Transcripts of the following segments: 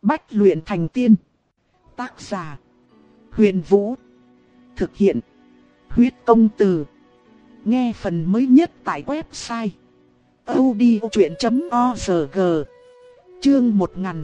Bách luyện thành tiên. Tác giả: Huyền Vũ. Thực hiện: Huyết Công Từ. Nghe phần mới nhất tại website audiochuyện.org. Chương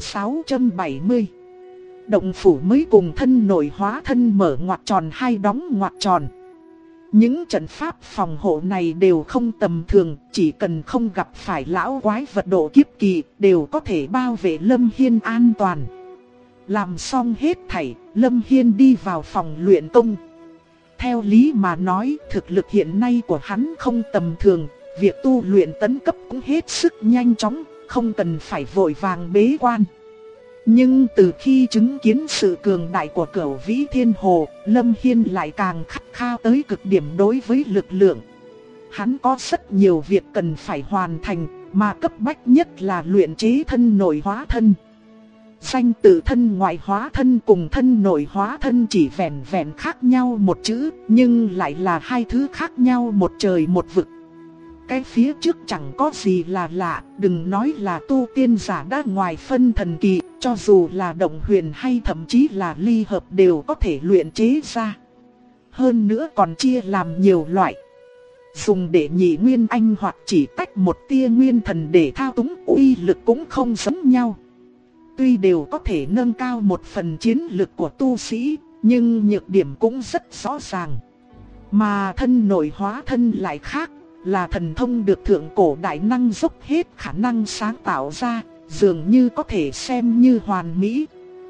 1670. Động phủ mới cùng thân nội hóa thân mở ngoặc tròn hay đóng ngoặc tròn. Những trận pháp phòng hộ này đều không tầm thường, chỉ cần không gặp phải lão quái vật độ kiếp kỳ đều có thể bao vệ Lâm Hiên an toàn. Làm xong hết thảy, Lâm Hiên đi vào phòng luyện công. Theo lý mà nói, thực lực hiện nay của hắn không tầm thường, việc tu luyện tấn cấp cũng hết sức nhanh chóng, không cần phải vội vàng bế quan. Nhưng từ khi chứng kiến sự cường đại của Cửu Vĩ Thiên Hồ, Lâm Hiên lại càng khát khao tới cực điểm đối với lực lượng. Hắn có rất nhiều việc cần phải hoàn thành, mà cấp bách nhất là luyện chế thân nội hóa thân. Danh tự thân ngoại hóa thân cùng thân nội hóa thân chỉ vẻn vẹn khác nhau một chữ, nhưng lại là hai thứ khác nhau một trời một vực. Cái phía trước chẳng có gì là lạ, đừng nói là tu tiên giả đã ngoài phân thần kỳ, cho dù là động huyền hay thậm chí là ly hợp đều có thể luyện chế ra. Hơn nữa còn chia làm nhiều loại. Dùng để nhị nguyên anh hoặc chỉ tách một tia nguyên thần để thao túng, uy lực cũng không giống nhau. Tuy đều có thể nâng cao một phần chiến lực của tu sĩ, nhưng nhược điểm cũng rất rõ ràng. Mà thân nội hóa thân lại khác, là thần thông được thượng cổ đại năng dốc hết khả năng sáng tạo ra, dường như có thể xem như hoàn mỹ.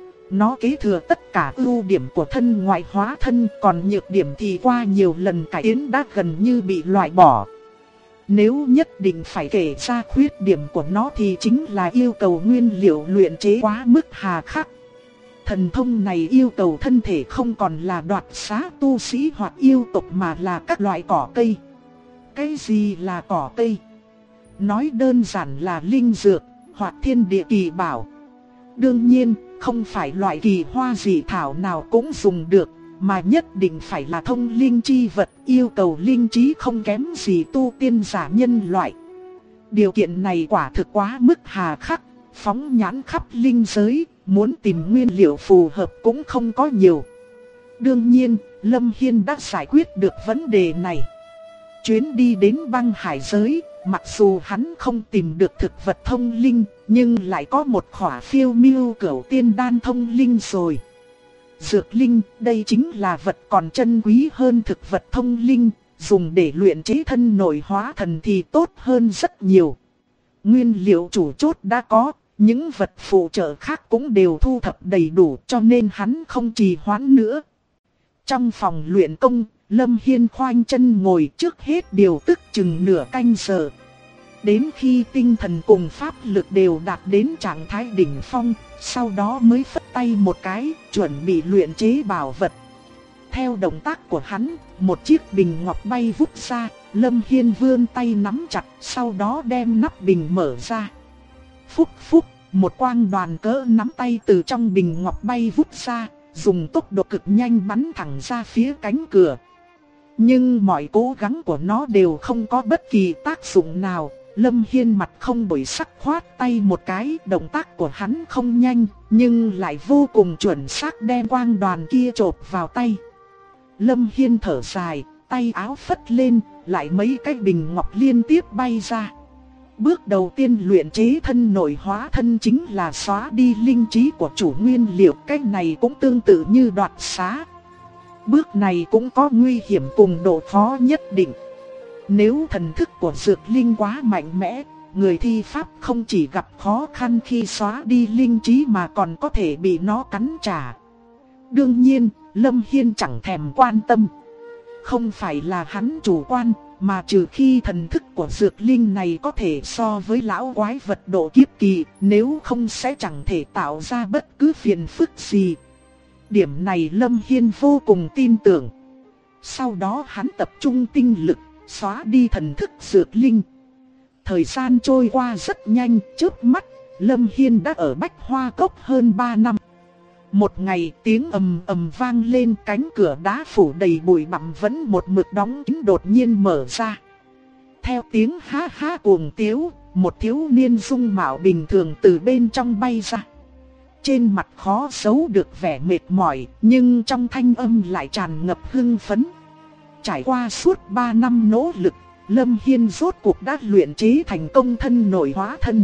Nó kế thừa tất cả ưu điểm của thân ngoại hóa thân, còn nhược điểm thì qua nhiều lần cải tiến đã gần như bị loại bỏ. Nếu nhất định phải kể ra khuyết điểm của nó thì chính là yêu cầu nguyên liệu luyện chế quá mức hà khắc. Thần thông này yêu cầu thân thể không còn là đoạt xá tu sĩ hoặc yêu tộc mà là các loại cỏ cây. Cái gì là cỏ cây? Nói đơn giản là linh dược hoặc thiên địa kỳ bảo. Đương nhiên, không phải loại kỳ hoa dị thảo nào cũng dùng được, mà nhất định phải là thông linh chi vật, yêu cầu linh trí không kém gì tu tiên giả nhân loại. Điều kiện này quả thực quá mức hà khắc, phóng nhãn khắp linh giới, muốn tìm nguyên liệu phù hợp cũng không có nhiều. Đương nhiên, Lâm Hiên đã giải quyết được vấn đề này. Chuyến đi đến băng hải giới, mặc dù hắn không tìm được thực vật thông linh, nhưng lại có một khỏa phiêu miêu cửu tiên đan thông linh rồi. Dược linh, đây chính là vật còn chân quý hơn thực vật thông linh, dùng để luyện chế thân nội hóa thần thì tốt hơn rất nhiều. Nguyên liệu chủ chốt đã có, những vật phụ trợ khác cũng đều thu thập đầy đủ, cho nên hắn không trì hoãn nữa. Trong phòng luyện công, Lâm Hiên khoanh chân ngồi, trước hết điều tức chừng nửa canh giờ. Đến khi tinh thần cùng pháp lực đều đạt đến trạng thái đỉnh phong, sau đó mới phất tay một cái, chuẩn bị luyện chế bảo vật. Theo động tác của hắn, một chiếc bình ngọc bay vút ra, Lâm Hiên vươn tay nắm chặt, sau đó đem nắp bình mở ra. Phúc phúc, một quang đoàn cỡ nắm tay từ trong bình ngọc bay vút ra, dùng tốc độ cực nhanh bắn thẳng ra phía cánh cửa. Nhưng mọi cố gắng của nó đều không có bất kỳ tác dụng nào. Lâm Hiên mặt không đổi sắc khoát tay một cái, động tác của hắn không nhanh, nhưng lại vô cùng chuẩn xác đem quang đoàn kia chộp vào tay. Lâm Hiên thở dài, tay áo phất lên, lại mấy cái bình ngọc liên tiếp bay ra. Bước đầu tiên luyện chế thân nội hóa thân chính là xóa đi linh trí của chủ nguyên liệu, cái này cũng tương tự như đoạt xá. Bước này cũng có nguy hiểm cùng độ khó nhất định. Nếu thần thức của dược linh quá mạnh mẽ, người thi pháp không chỉ gặp khó khăn khi xóa đi linh trí mà còn có thể bị nó cắn trả. Đương nhiên, Lâm Hiên chẳng thèm quan tâm. Không phải là hắn chủ quan, mà trừ khi thần thức của dược linh này có thể so với lão quái vật độ kiếp kỳ, nếu không sẽ chẳng thể tạo ra bất cứ phiền phức gì. Điểm này Lâm Hiên vô cùng tin tưởng. Sau đó hắn tập trung tinh lực, xóa đi thần thức dược linh. Thời gian trôi qua rất nhanh, chớp mắt, Lâm Hiên đã ở Bách Hoa Cốc hơn 3 năm. Một ngày tiếng ầm ầm vang lên, cánh cửa đá phủ đầy bụi bặm vẫn một mực đóng kín đột nhiên mở ra. Theo tiếng ha ha cuồng tiếu, một thiếu niên dung mạo bình thường từ bên trong bay ra. Trên mặt khó giấu được vẻ mệt mỏi, nhưng trong thanh âm lại tràn ngập hưng phấn. Trải qua suốt 3 năm nỗ lực, Lâm Hiên rốt cuộc đã luyện chế thành công thân nội hóa thân.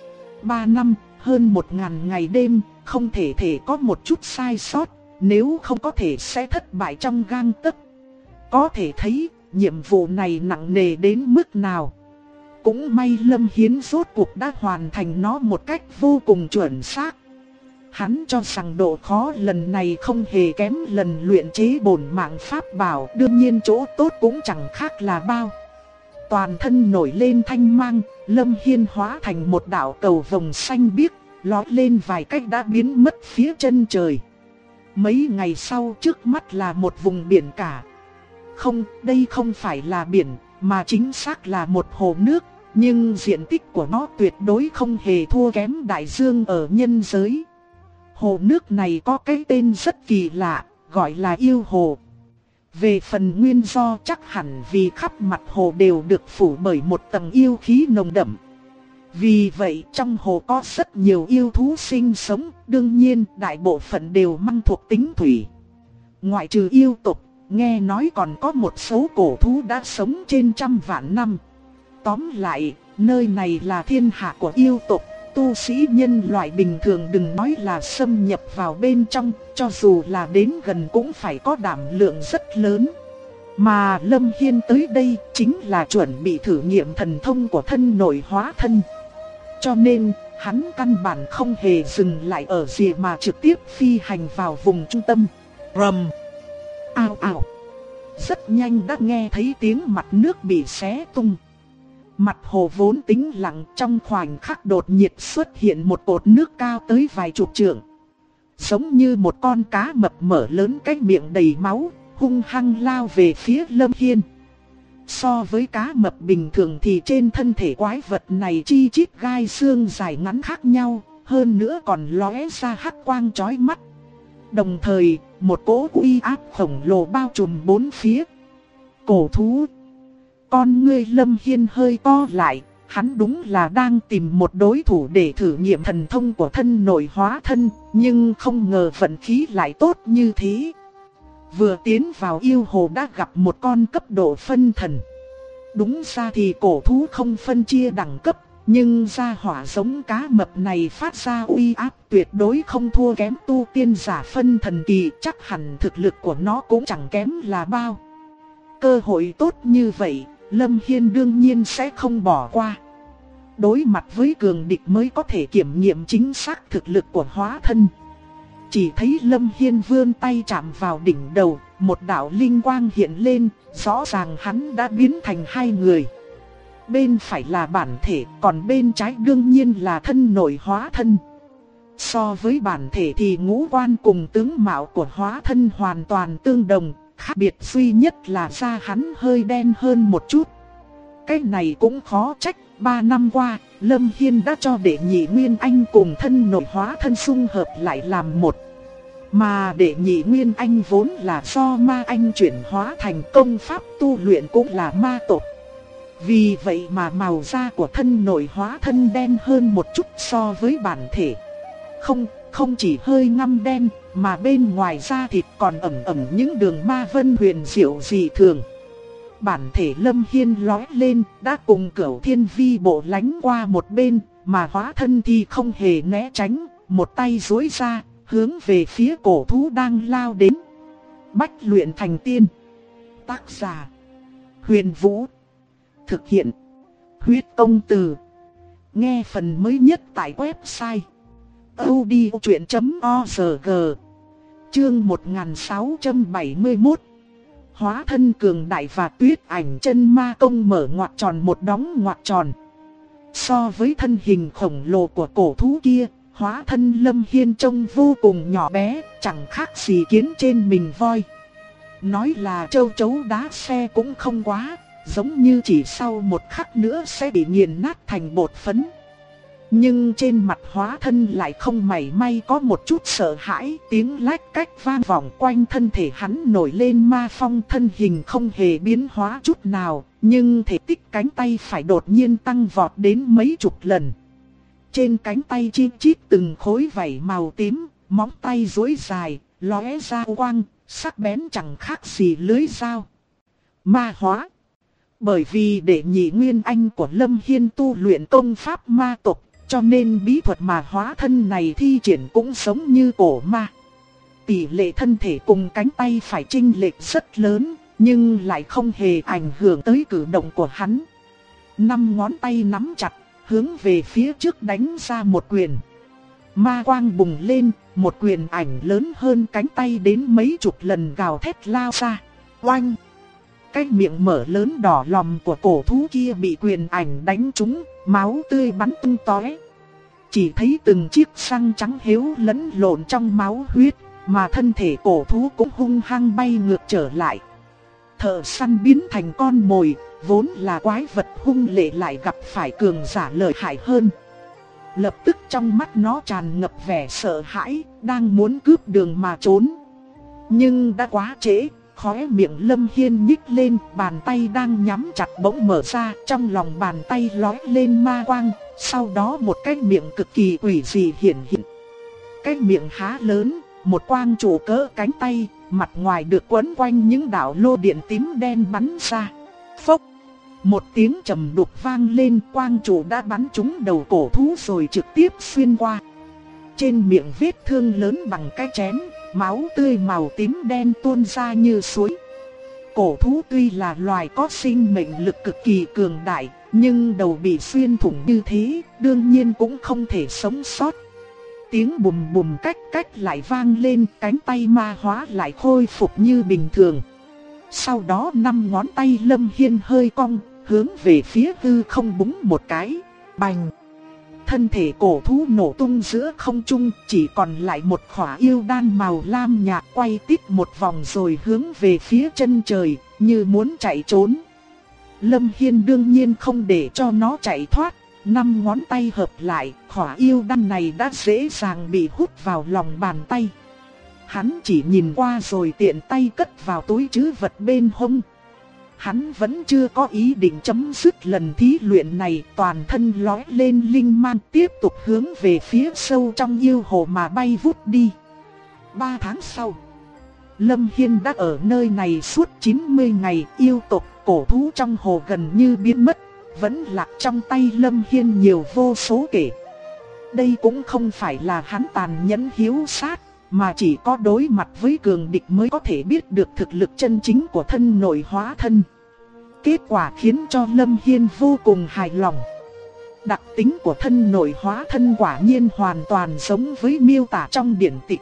3 năm, hơn 1000 ngày đêm, không thể có một chút sai sót, nếu không có thể sẽ thất bại trong gang tấc. Có thể thấy, nhiệm vụ này nặng nề đến mức nào. Cũng may Lâm Hiên rốt cuộc đã hoàn thành nó một cách vô cùng chuẩn xác. Hắn cho rằng độ khó lần này không hề kém lần luyện chế bổn mạng pháp bảo, đương nhiên chỗ tốt cũng chẳng khác là bao. Toàn thân nổi lên thanh mang, Lâm Hiên hóa thành một đạo cầu vồng xanh biếc, lói lên vài cách đã biến mất phía chân trời. Mấy ngày sau trước mắt là một vùng biển cả. Không, đây không phải là biển, mà chính xác là một hồ nước, nhưng diện tích của nó tuyệt đối không hề thua kém đại dương ở nhân giới. Hồ nước này có cái tên rất kỳ lạ, gọi là yêu hồ. Về phần nguyên do chắc hẳn vì khắp mặt hồ đều được phủ bởi một tầng yêu khí nồng đậm. Vì vậy trong hồ có rất nhiều yêu thú sinh sống, đương nhiên đại bộ phận đều mang thuộc tính thủy. Ngoại trừ yêu tộc, nghe nói còn có một số cổ thú đã sống trên 100 vạn năm. Tóm lại, nơi này là thiên hạ của yêu tộc. Tu sĩ nhân loại bình thường đừng nói là xâm nhập vào bên trong, cho dù là đến gần cũng phải có đảm lượng rất lớn. Mà Lâm Hiên tới đây chính là chuẩn bị thử nghiệm thần thông của thân nội hóa thân. Cho nên, hắn căn bản không hề dừng lại ở rìa mà trực tiếp phi hành vào vùng trung tâm. Rầm! Ao ao! Rất nhanh đã nghe thấy tiếng mặt nước bị xé tung. Mặt hồ vốn tĩnh lặng, trong khoảnh khắc đột nhiệt xuất hiện một cột nước cao tới vài chục trượng. Giống như một con cá mập mở lớn cái miệng đầy máu, hung hăng lao về phía Lâm Hiên. So với cá mập bình thường thì trên thân thể quái vật này chi chít gai xương dài ngắn khác nhau, hơn nữa còn lóe ra hắc quang chói mắt. Đồng thời, một cỗ uy áp khổng lồ bao trùm bốn phía. Cổ thú. Con ngươi Lâm Hiên hơi co lại, hắn đúng là đang tìm một đối thủ để thử nghiệm thần thông của thân nội hóa thân, nhưng không ngờ vận khí lại tốt như thế. Vừa tiến vào yêu hồ đã gặp một con cấp độ phân thần. Đúng ra thì cổ thú không phân chia đẳng cấp, nhưng gia hỏa giống cá mập này phát ra uy áp tuyệt đối không thua kém tu tiên giả phân thần kỳ, chắc hẳn thực lực của nó cũng chẳng kém là bao. Cơ hội tốt như vậy, Lâm Hiên đương nhiên sẽ không bỏ qua. Đối mặt với cường địch mới có thể kiểm nghiệm chính xác thực lực của hóa thân. Chỉ thấy Lâm Hiên vươn tay chạm vào đỉnh đầu, một đạo linh quang hiện lên, rõ ràng hắn đã biến thành hai người. Bên phải là bản thể, còn bên trái đương nhiên là thân nội hóa thân. So với bản thể thì ngũ quan cùng tướng mạo của hóa thân hoàn toàn tương đồng, khác biệt duy nhất là da hắn hơi đen hơn một chút. Cái này cũng khó trách, 3 năm qua, Lâm Hiên đã cho đệ nhị Nguyên Anh cùng thân nội hóa thân xung hợp lại làm một. Mà đệ nhị Nguyên Anh vốn là do ma anh chuyển hóa thành, công pháp tu luyện cũng là ma tộc. Vì vậy mà màu da của thân nội hóa thân đen hơn một chút so với bản thể. Không chỉ hơi ngăm đen, mà bên ngoài da thịt còn ẩn những đường ma vân huyền diệu dị thường. Bản thể Lâm Hiên lói lên, đã cùng Cửu Thiên Vi bộ lánh qua một bên, mà hóa thân thì không hề né tránh, một tay duỗi ra, hướng về phía cổ thú đang lao đến. Bách luyện thành tiên. Tác giả: Huyền Vũ. Thực hiện: Huyết Công Từ. Nghe phần mới nhất tại website audiochuyện.org. Chương 1671. Hóa thân cường đại và tuyết ảnh chân ma công mở ngoặc tròn một đóng ngoặc tròn. So với thân hình khổng lồ của cổ thú kia, hóa thân Lâm Hiên trông vô cùng nhỏ bé, chẳng khác gì kiến trên mình voi. Nói là châu chấu đá xe cũng không quá, giống như chỉ sau một khắc nữa sẽ bị nghiền nát thành bột phấn. Nhưng trên mặt hóa thân lại không mảy may có một chút sợ hãi, tiếng lách cách vang vọng quanh thân thể hắn nổi lên ma phong, thân hình không hề biến hóa chút nào, nhưng thể tích cánh tay phải đột nhiên tăng vọt đến mấy chục lần. Trên cánh tay chi chít từng khối vảy màu tím, móng tay duỗi dài, lóe ra quang, sắc bén chẳng khác gì lưới dao. Ma hóa. Bởi vì Đệ Nhị Nguyên Anh của Lâm Hiên tu luyện công pháp ma tộc, cho nên bí thuật mà hóa thân này thi triển cũng giống như cổ ma. Tỷ lệ thân thể cùng cánh tay phải chênh lệch rất lớn, nhưng lại không hề ảnh hưởng tới cử động của hắn. 5 ngón tay nắm chặt, hướng về phía trước đánh ra một quyền. Ma quang bùng lên, một quyền ảnh lớn hơn cánh tay đến mấy chục lần gào thét lao ra. Oanh! Cái miệng mở lớn đỏ lòm của cổ thú kia bị quyền ảnh đánh trúng, máu tươi bắn tung tóe. Chỉ thấy từng chiếc răng trắng héo lẫn lộn trong máu huyết, mà thân thể cổ thú cũng hung hăng bay ngược trở lại. Thợ săn biến thành con mồi, vốn là quái vật hung lệ lại gặp phải cường giả lợi hại hơn. Lập tức trong mắt nó tràn ngập vẻ sợ hãi, đang muốn cướp đường mà trốn. Nhưng đã quá trễ, khóe miệng Lâm Hiên nhích lên, bàn tay đang nhắm chặt bỗng mở ra, trong lòng bàn tay lóe lên ma quang, sau đó một cái miệng cực kỳ quỷ dị hiện hiện. Cái miệng há lớn, một quang trụ cỡ cánh tay, mặt ngoài được quấn quanh những đạo lô điện tím đen bắn ra. Phốc! Một tiếng trầm đục vang lên, quang trụ đã bắn trúng đầu cổ thú rồi trực tiếp xuyên qua. Trên miệng vết thương lớn bằng cái chén, máu tươi màu tím đen tuôn ra như suối. Cổ thú tuy là loài có sinh mệnh lực cực kỳ cường đại, nhưng đầu bị xuyên thủng như thế, đương nhiên cũng không thể sống sót. Tiếng bùm bùm cách cách lại vang lên, cánh tay ma hóa lại khôi phục như bình thường. Sau đó 5 ngón tay Lâm Hiên hơi cong, hướng về phía hư không búng một cái, bành. Thân thể cổ thú nổ tung giữa không trung, chỉ còn lại một khỏa yêu đan màu lam nhạt quay tít một vòng rồi hướng về phía chân trời, như muốn chạy trốn. Lâm Hiên đương nhiên không để cho nó chạy thoát, 5 ngón tay hợp lại, khỏa yêu đan này đã dễ dàng bị hút vào lòng bàn tay. Hắn chỉ nhìn qua rồi tiện tay cất vào túi trữ vật bên hông. Hắn vẫn chưa có ý định chấm dứt lần thí luyện này, toàn thân lóe lên linh mang tiếp tục hướng về phía sâu trong yêu hồ mà bay vút đi. 3 tháng sau, Lâm Hiên đã ở nơi này suốt 90 ngày, yêu tộc cổ thú trong hồ gần như biến mất, vẫn lạc trong tay Lâm Hiên nhiều vô số kể. Đây cũng không phải là hắn tàn nhẫn hiếu sát, mà chỉ có đối mặt với cường địch mới có thể biết được thực lực chân chính của thân nội hóa thân. Kết quả khiến cho Lâm Hiên vô cùng hài lòng. Đặc tính của thân nội hóa thân quả nhiên hoàn toàn giống với miêu tả trong điển tịch.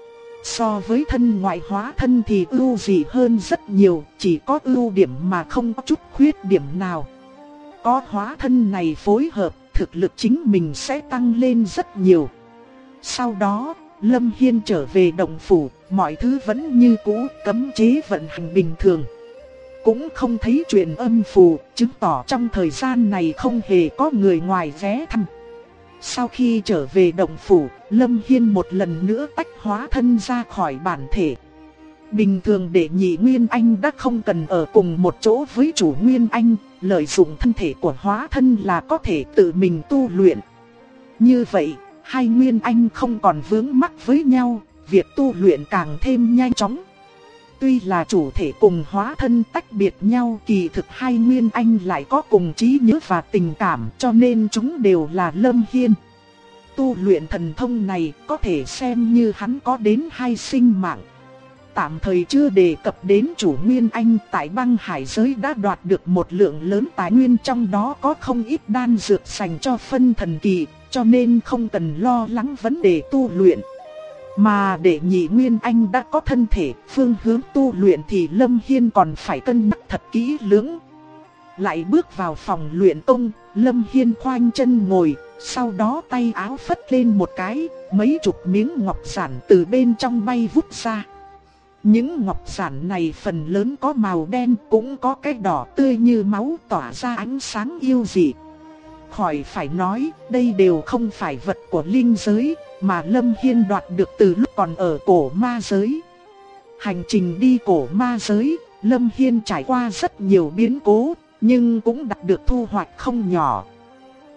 So với thân ngoại hóa thân thì ưu dị hơn rất nhiều, chỉ có ưu điểm mà không có chút khuyết điểm nào. Có hóa thân này phối hợp, thực lực chính mình sẽ tăng lên rất nhiều. Sau đó, Lâm Hiên trở về động phủ, mọi thứ vẫn như cũ, cấm chế vận hành bình thường. Cũng không thấy chuyện âm phù, chứng tỏ trong thời gian này không hề có người ngoài ghé thăm. Sau khi trở về động phủ, Lâm Hiên một lần nữa tách hóa thân ra khỏi bản thể. Bình thường Đệ Nhị Nguyên Anh đã không cần ở cùng một chỗ với chủ Nguyên Anh, lợi dụng thân thể của hóa thân là có thể tự mình tu luyện. Như vậy, hai Nguyên Anh không còn vướng mắc với nhau, việc tu luyện càng thêm nhanh chóng. Tuy là chủ thể cùng hóa thân tách biệt nhau, kỳ thực hai Nguyên Anh lại có cùng trí nhớ và tình cảm, cho nên chúng đều là Lâm Hiên. Tu luyện thần thông này có thể xem như hắn có đến 2 sinh mạng. Tạm thời chưa đề cập đến chủ Nguyên Anh, tại băng hải giới đã đoạt được một lượng lớn tài nguyên, trong đó có không ít đan dược dành cho phân thần kỳ, cho nên không cần lo lắng vấn đề tu luyện. Mà Đệ Nhị Nguyên Anh đã có thân thể, phương hướng tu luyện thì Lâm Hiên còn phải cân nhắc thật kỹ lưỡng. Lại bước vào phòng luyện công, Lâm Hiên khoanh chân ngồi, sau đó tay áo phất lên một cái, mấy chục miếng ngọc giản từ bên trong bay vút ra. Những ngọc giản này phần lớn có màu đen, cũng có cái đỏ tươi như máu tỏa ra ánh sáng yêu dị. Khỏi phải nói, đây đều không phải vật của linh giới, mà Lâm Hiên đoạt được từ lúc còn ở cổ ma giới. Hành trình đi cổ ma giới, Lâm Hiên trải qua rất nhiều biến cố, nhưng cũng đạt được thu hoạch không nhỏ.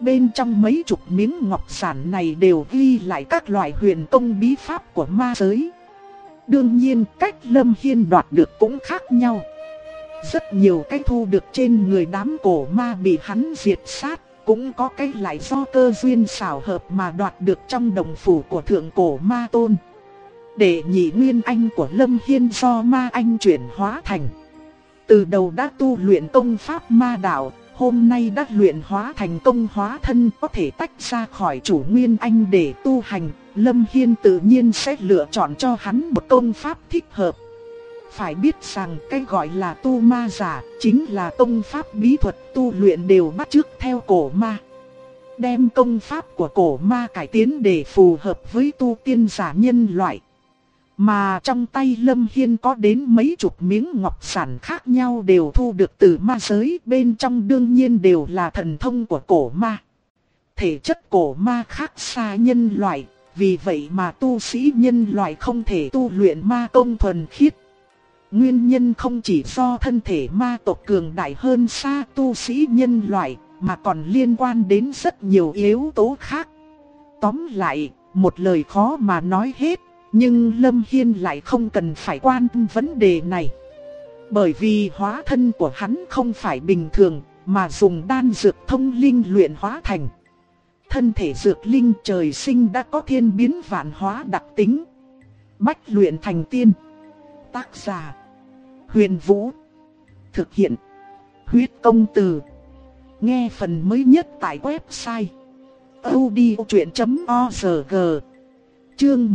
bên trong mấy chục miếng ngọc giản này đều ghi lại các loại huyền công bí pháp của ma giới. Đương nhiên cách Lâm Hiên đoạt được cũng khác nhau. Rất nhiều cái thu được trên người đám cổ ma bị hắn diệt sát, cũng có cái lại do cơ duyên xảo hợp mà đoạt được trong động phủ của thượng cổ ma tôn. Đệ nhị nguyên anh của Lâm Hiên do ma anh chuyển hóa thành. Từ đầu đã tu luyện công pháp ma đạo, hôm nay đã luyện hóa thành công hóa thân, có thể tách ra khỏi chủ nguyên anh để tu hành. Lâm Hiên tự nhiên sẽ lựa chọn cho hắn một công pháp thích hợp. Phải biết rằng cái gọi là tu ma giả chính là công pháp bí thuật tu luyện đều bắt chước theo cổ ma. Đem công pháp của cổ ma cải tiến để phù hợp với tu tiên giả nhân loại. Mà trong tay Lâm Hiên có đến mấy chục miếng ngọc sản khác nhau đều thu được từ ma giới, bên trong đương nhiên đều là thần thông của cổ ma. Thể chất cổ ma khác xa nhân loại, vì vậy mà tu sĩ nhân loại không thể tu luyện ma công thuần khiết. Nguyên nhân không chỉ do thân thể ma tộc cường đại hơn xa tu sĩ nhân loại, mà còn liên quan đến rất nhiều yếu tố khác. Tóm lại, một lời khó mà nói hết, nhưng Lâm Hiên lại không cần phải quan tâm vấn đề này. Bởi vì hóa thân của hắn không phải bình thường, mà dùng đan dược thông linh luyện hóa thành. Thân thể dược linh trời sinh đã có thiên biến vạn hóa đặc tính. Bách luyện thành tiên. Tác giả Huyền Vũ. Thực hiện Huyết Công Từ. Nghe phần mới nhất tại website audiochuyện.org. Chương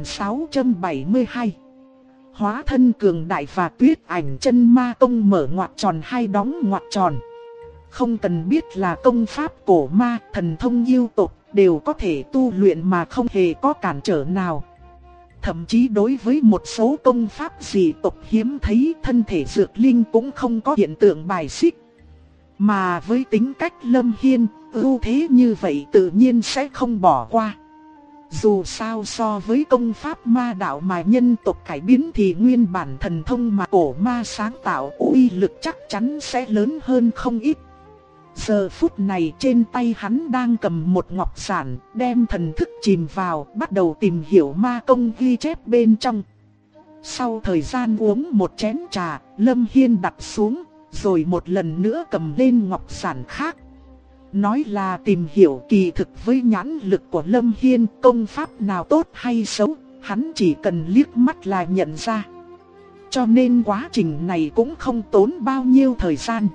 1672. Hóa thân cường đại và Tuyết Ảnh chân ma công mở ngoặc tròn hay đóng ngoặc tròn. Không cần biết là công pháp cổ ma, thần thông yêu tộc đều có thể tu luyện mà không hề có cản trở nào. Thậm chí đối với một số công pháp dị tộc hiếm thấy, thân thể dược linh cũng không có hiện tượng bài xích. Mà với tính cách Lâm Hiên, ưu thế như vậy tự nhiên sẽ không bỏ qua. Dù sao so với công pháp ma đạo mà nhân tộc cải biến thì nguyên bản thần thông mà cổ ma sáng tạo uy lực chắc chắn sẽ lớn hơn không ít. Giờ phút này trên tay hắn đang cầm một ngọc giản, đem thần thức chìm vào, bắt đầu tìm hiểu ma công ghi chép bên trong. Sau thời gian uống một chén trà, Lâm Hiên đặt xuống, rồi một lần nữa cầm lên ngọc giản khác. Nói là tìm hiểu, kỳ thực với nhãn lực của Lâm Hiên, công pháp nào tốt hay xấu, hắn chỉ cần liếc mắt là nhận ra. Cho nên quá trình này cũng không tốn bao nhiêu thời gian.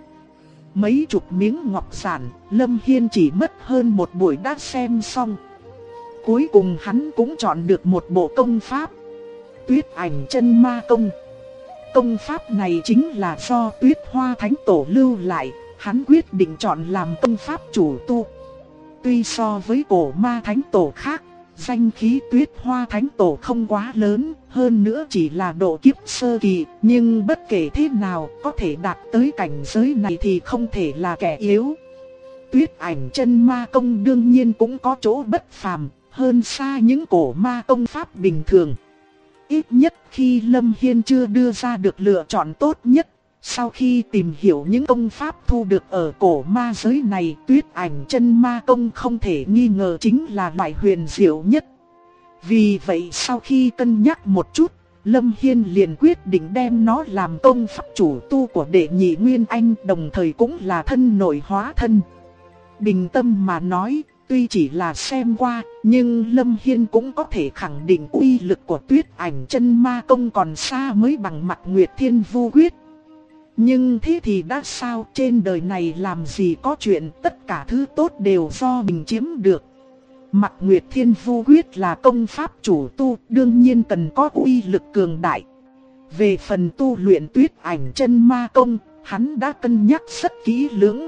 Mấy chục miếng ngọc giản, Lâm Hiên chỉ mất hơn một buổi đã xem xong. Cuối cùng hắn cũng chọn được một bộ công pháp, Tuyết Ảnh chân ma công. Công pháp này chính là do Tuyết Hoa Thánh Tổ lưu lại, hắn quyết định chọn làm công pháp chủ tu. Tuy so với cổ ma thánh tổ khác, danh khí Tuyết Hoa Thánh Tổ không quá lớn, hơn nữa chỉ là độ kiếp sơ kỳ, nhưng bất kể thế nào, có thể đạt tới cảnh giới này thì không thể là kẻ yếu. Tuyết Ảnh chân ma công đương nhiên cũng có chỗ bất phàm, hơn xa những cổ ma công pháp bình thường. Ít nhất khi Lâm Hiên chưa đưa ra được lựa chọn tốt nhất, sau khi tìm hiểu những công pháp thu được ở cổ ma giới này, Tuyết Ảnh chân ma công không thể nghi ngờ chính là loại huyền diệu nhất. Vì vậy sau khi cân nhắc một chút, Lâm Hiên liền quyết định đem nó làm công pháp chủ tu của đệ nhị nguyên anh, đồng thời cũng là thân nội hóa thân. Bình tâm mà nói, tuy chỉ là xem qua, nhưng Lâm Hiên cũng có thể khẳng định uy lực của Tuyết Ảnh chân ma công còn xa mới bằng Mạc Nguyệt Thiên Vu Quyết. Nhưng thế thì đã sao, trên đời này làm gì có chuyện tất cả thứ tốt đều do mình chiếm được. Mạc Nguyệt Thiên Vu Quyết là công pháp chủ tu, đương nhiên cần có uy lực cường đại. Về phần tu luyện Tuyết Ảnh chân ma công, hắn đã cân nhắc rất kỹ lưỡng.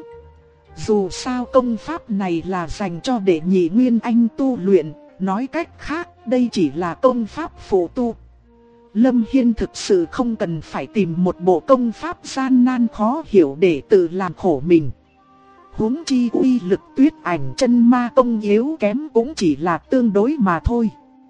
Dù sao công pháp này là dành cho đệ nhị nguyên anh tu luyện, nói cách khác đây chỉ là công pháp phụ tu. Lâm Hiên thực sự không cần phải tìm một bộ công pháp gian nan khó hiểu để tự làm khổ mình. Huống chi uy lực Tuyết Ảnh chân ma công yếu kém cũng chỉ là tương đối mà thôi.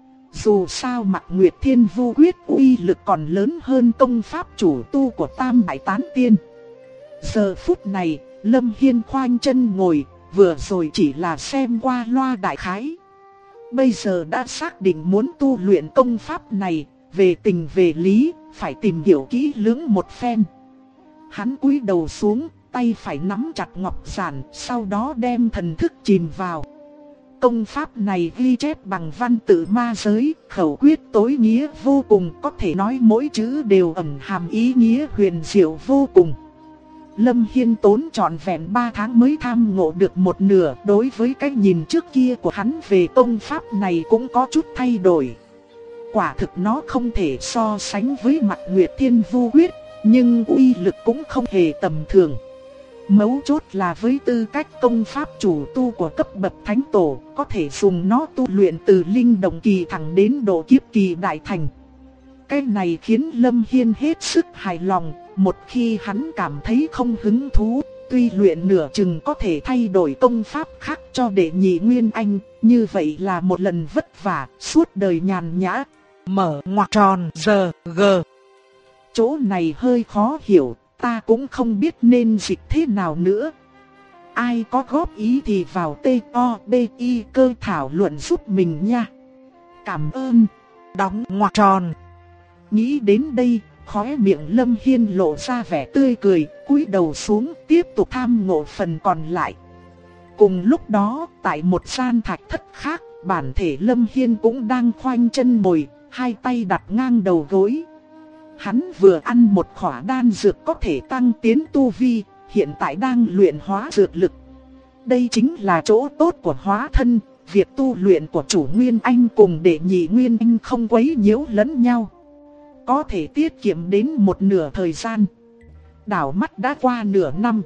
Dù sao Mạc Nguyệt Thiên Vu Quyết uy lực còn lớn hơn công pháp chủ tu của Tam Đại Tán Tiên. Giờ phút này, Lâm Hiên khoanh chân ngồi, vừa rồi chỉ là xem qua loa đại khái. Bây giờ đã xác định muốn tu luyện công pháp này, về tình về lý, phải tìm hiểu kỹ lưỡng một phen. Hắn cúi đầu xuống, tay phải nắm chặt ngọc giản, sau đó đem thần thức chìm vào. Công pháp này ghi chép bằng văn tự ma giới, khẩu quyết tối nghĩa vô cùng, có thể nói mỗi chữ đều ẩn hàm ý nghĩa huyền diệu vô cùng. Lâm Hiên tốn trọn vẹn 3 tháng mới tham ngộ được một nửa, đối với cái nhìn trước kia của hắn về công pháp này cũng có chút thay đổi. Quả thực nó không thể so sánh với Mạc Nguyệt Thiên Vu Quyết, nhưng uy lực cũng không hề tầm thường. Mấu chốt là với tư cách công pháp chủ tu của cấp bậc thánh tổ, có thể dùng nó tu luyện từ linh động kỳ thẳng đến độ kiếp kỳ đại thành. Cái này khiến Lâm Hiên hết sức hài lòng, một khi hắn cảm thấy không hứng thú, tuy luyện nửa chừng có thể thay đổi công pháp khác cho đệ nhị Nguyên Anh, như vậy là một lần vất vả, suốt đời nhàn nhã. Mở ngoặc tròn giờ g. Chỗ này hơi khó hiểu, ta cũng không biết nên dịch thế nào nữa. Ai có góp ý thì vào TOBI cơ thảo luận giúp mình nha. Cảm ơn. Đóng ngoặc tròn. Nghĩ đến đây, khóe miệng Lâm Hiên lộ ra vẻ tươi cười, cúi đầu xuống tiếp tục tham ngộ phần còn lại. Cùng lúc đó, tại một gian thạch thất khác, bản thể Lâm Hiên cũng đang khoanh chân ngồi, hai tay đặt ngang đầu gối. Hắn vừa ăn một khỏa đan dược có thể tăng tiến tu vi, hiện tại đang luyện hóa dược lực. Đây chính là chỗ tốt của hóa thân, việc tu luyện của chủ Nguyên Anh cùng đệ nhị Nguyên Anh không quấy nhiễu lẫn nhau, có thể tiết kiệm đến một nửa thời gian. Đảo mắt đã qua nửa năm.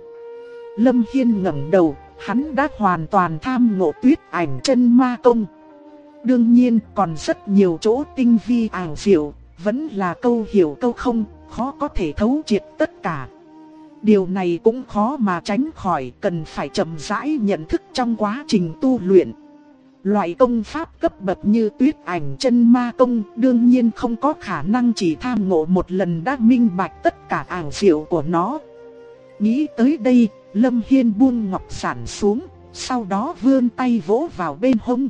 Lâm Hiên ngẩng đầu, hắn đã hoàn toàn tham ngộ Tuyết Ảnh Chân Ma Công. Đương nhiên còn rất nhiều chỗ tinh vi ảo diệu, vẫn là câu hiểu câu không, khó có thể thấu triệt tất cả. Điều này cũng khó mà tránh khỏi, cần phải chậm rãi nhận thức trong quá trình tu luyện. Loại công pháp cấp bậc như Tuyết Ảnh Chân Ma Công đương nhiên không có khả năng chỉ tham ngộ một lần đã minh bạch tất cả ảo diệu của nó. Nghĩ tới đây, Lâm Hiên buông ngọc giản xuống, sau đó vươn tay vỗ vào bên hông.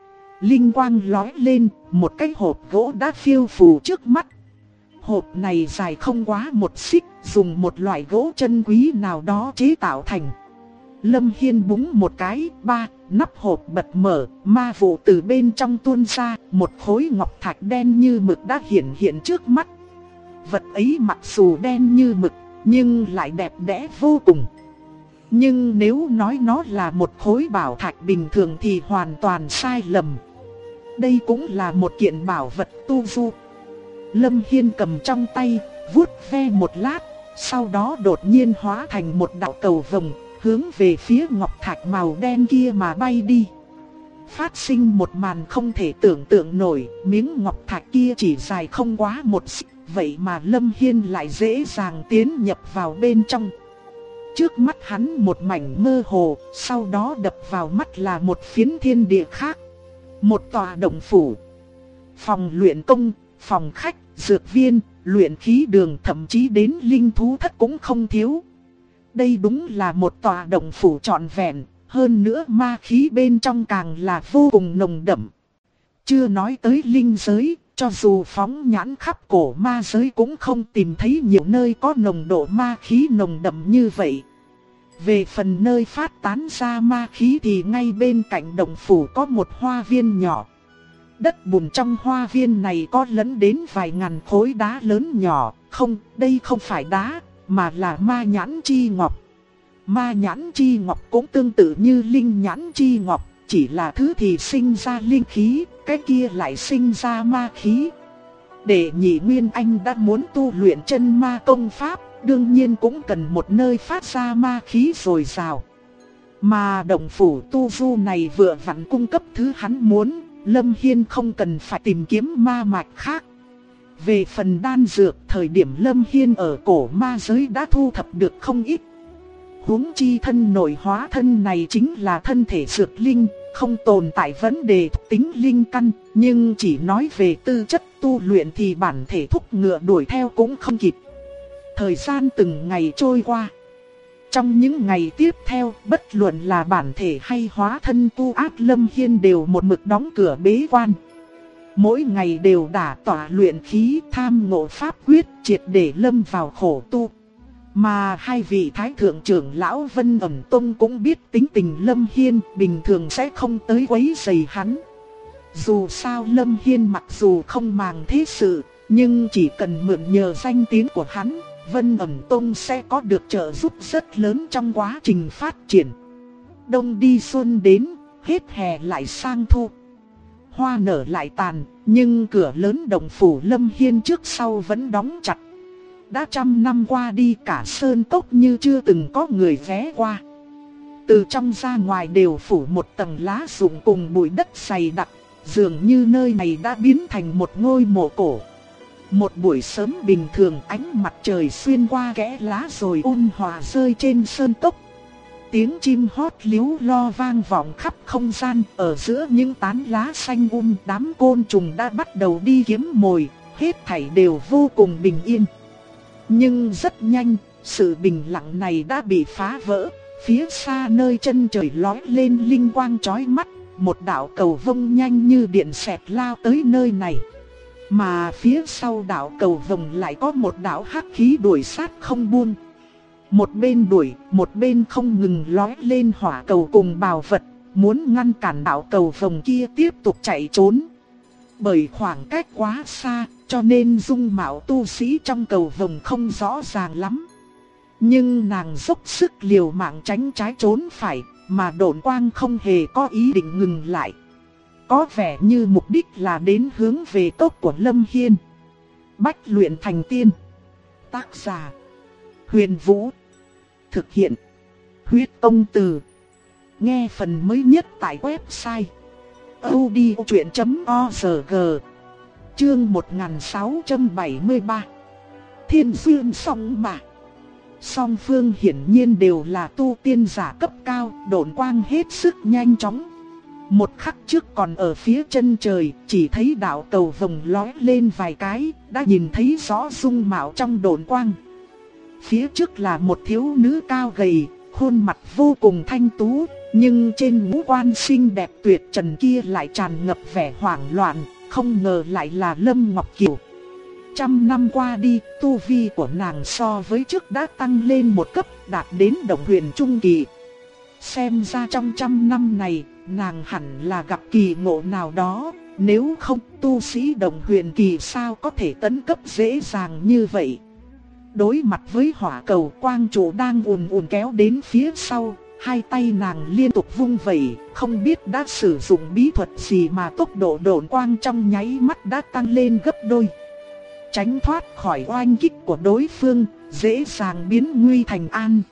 Linh quang lóe lên, một cái hộp gỗ đã phiêu phù trước mắt. Hộp này dài không quá 1 xích, dùng một loại gỗ chân quý nào đó chế tạo thành. Lâm Hiên búng một cái, nắp hộp bật mở, ma vụ từ bên trong tuôn ra, một khối ngọc thạch đen như mực đã hiện trước mắt. Vật ấy mặc dù đen như mực, nhưng lại đẹp đẽ vô cùng. Nhưng nếu nói nó là một khối bảo thạch bình thường thì hoàn toàn sai lầm. Đây cũng là một kiện bảo vật tu du. Lâm Hiên cầm trong tay, vuốt ve một lát, sau đó đột nhiên hóa thành một đạo cầu vồng, hướng về phía ngọc thạch màu đen kia mà bay đi. Phát sinh một màn không thể tưởng tượng nổi, miếng ngọc thạch kia chỉ dài không quá 1 xích, vậy mà Lâm Hiên lại dễ dàng tiến nhập vào bên trong. Trước mắt hắn một mảnh mơ hồ, sau đó đập vào mắt là một phiến thiên địa khác. Một tòa động phủ, phòng luyện công, phòng khách, dược viên, luyện khí đường, thậm chí đến linh thú thất cũng không thiếu. Đây đúng là một tòa động phủ trọn vẹn, hơn nữa ma khí bên trong càng là vô cùng nồng đậm. Chưa nói tới linh giới, cho dù phóng nhãn khắp cổ ma giới cũng không tìm thấy nhiều nơi có nồng độ ma khí nồng đậm như vậy. Về phần nơi phát tán ra ma khí thì ngay bên cạnh động phủ có một hoa viên nhỏ. Đất bùn trong hoa viên này có lẫn đến vài ngàn khối đá lớn nhỏ, không, đây không phải đá, mà là ma nhãn chi ngọc. Ma nhãn chi ngọc cũng tương tự như linh nhãn chi ngọc, chỉ là thứ thì sinh ra linh khí, cái kia lại sinh ra ma khí. Đệ nhị Nguyên Anh đã muốn tu luyện chân ma công pháp, đương nhiên cũng cần một nơi phát ra ma khí dồi dào. Mà động phủ tu du này vừa vặn cung cấp thứ hắn muốn, Lâm Hiên không cần phải tìm kiếm ma mạch khác. Về phần đan dược, thời điểm Lâm Hiên ở cổ ma giới đã thu thập được không ít. Huống chi thân nội hóa thân này chính là thân thể dược linh, không tồn tại vấn đề tính linh căn, nhưng chỉ nói về tư chất tu luyện thì bản thể thúc ngựa đuổi theo cũng không kịp. Thời gian từng ngày trôi qua. Trong những ngày tiếp theo, bất luận là bản thể hay hóa thân tu ác Lâm Hiên đều một mực đóng cửa bế quan. Mỗi ngày đều đả tỏa luyện khí, tham ngộ pháp quyết, triệt để lâm vào khổ tu. Mà hai vị thái thượng trưởng lão Vân Ẩn Tông cũng biết tính tình Lâm Hiên, bình thường sẽ không tới quấy rầy hắn. Dù sao Lâm Hiên mặc dù không màng thế sự, nhưng chỉ cần mượn nhờ danh tiếng của hắn, Vân Ẩn Tông sẽ có được trợ giúp rất lớn trong quá trình phát triển. Đông đi xuân đến, hết hè lại sang thu. Hoa nở lại tàn, nhưng cửa lớn động phủ Lâm Hiên trước sau vẫn đóng chặt. Đã trăm năm qua đi, cả sơn cốc như chưa từng có người ghé qua. Từ trong ra ngoài đều phủ một tầng lá rụng cùng bụi đất dày đặc, dường như nơi này đã biến thành một ngôi mộ cổ. Một buổi sớm bình thường, ánh mặt trời xuyên qua kẽ lá rồi ôn hòa rơi trên sơn cốc. Tiếng chim hót líu lo vang vọng khắp không gian, ở giữa những tán lá xanh đám côn trùng đã bắt đầu đi kiếm mồi, hết thảy đều vô cùng bình yên. Nhưng rất nhanh, sự bình lặng này đã bị phá vỡ. Phía xa nơi chân trời lóe lên linh quang chói mắt, một đạo cầu vồng nhanh như điện xẹt lao tới nơi này. Mà phía sau đạo cầu vồng lại có một đạo hắc khí đuổi sát không buông. Một bên đuổi, một bên không ngừng lóe lên hỏa cầu cùng bào vật, muốn ngăn cản đạo cầu vồng kia tiếp tục chạy trốn. Bởi khoảng cách quá xa, cho nên dung mạo tu sĩ trong cầu vồng không rõ ràng lắm. Nhưng nàng dốc sức liều mạng tránh trái trốn phải, mà độn quang không hề có ý định ngừng lại. Có vẻ như mục đích là đến hướng về cốc của Lâm Hiên. Bách luyện thành tiên. Tác giả: Huyền Vũ. Thực hiện: Huyết Tông Từ. Nghe phần mới nhất tại website audiochuyện.org. Chương 1673. Thiên duyên song mà. Song phương hiển nhiên đều là tu tiên giả cấp cao, độn quang hết sức nhanh chóng. Một khắc trước còn ở phía chân trời, chỉ thấy đạo cầu vồng lóe lên vài cái, đã nhìn thấy rõ dung mạo trong độn quang. Phía trước là một thiếu nữ cao gầy, khuôn mặt vô cùng thanh tú, nhưng trên ngũ quan xinh đẹp tuyệt trần kia lại tràn ngập vẻ hoảng loạn, không ngờ lại là Lâm Ngọc Kiều. Trăm năm qua đi, tu vi của nàng so với trước đã tăng lên một cấp, đạt đến Động Huyền Trung Kỳ. Xem ra trong trăm năm này, nàng hẳn là gặp kỳ ngộ nào đó, nếu không tu sĩ Động Huyền Kỳ sao có thể tấn cấp dễ dàng như vậy. Đối mặt với hỏa cầu, quang trụ đang ùn ùn kéo đến phía sau, hai tay nàng liên tục vung vẩy, không biết đã sử dụng bí thuật gì mà tốc độ độn quang trong nháy mắt đã tăng lên gấp đôi. Tránh thoát khỏi oanh kích của đối phương, dễ dàng biến nguy thành an.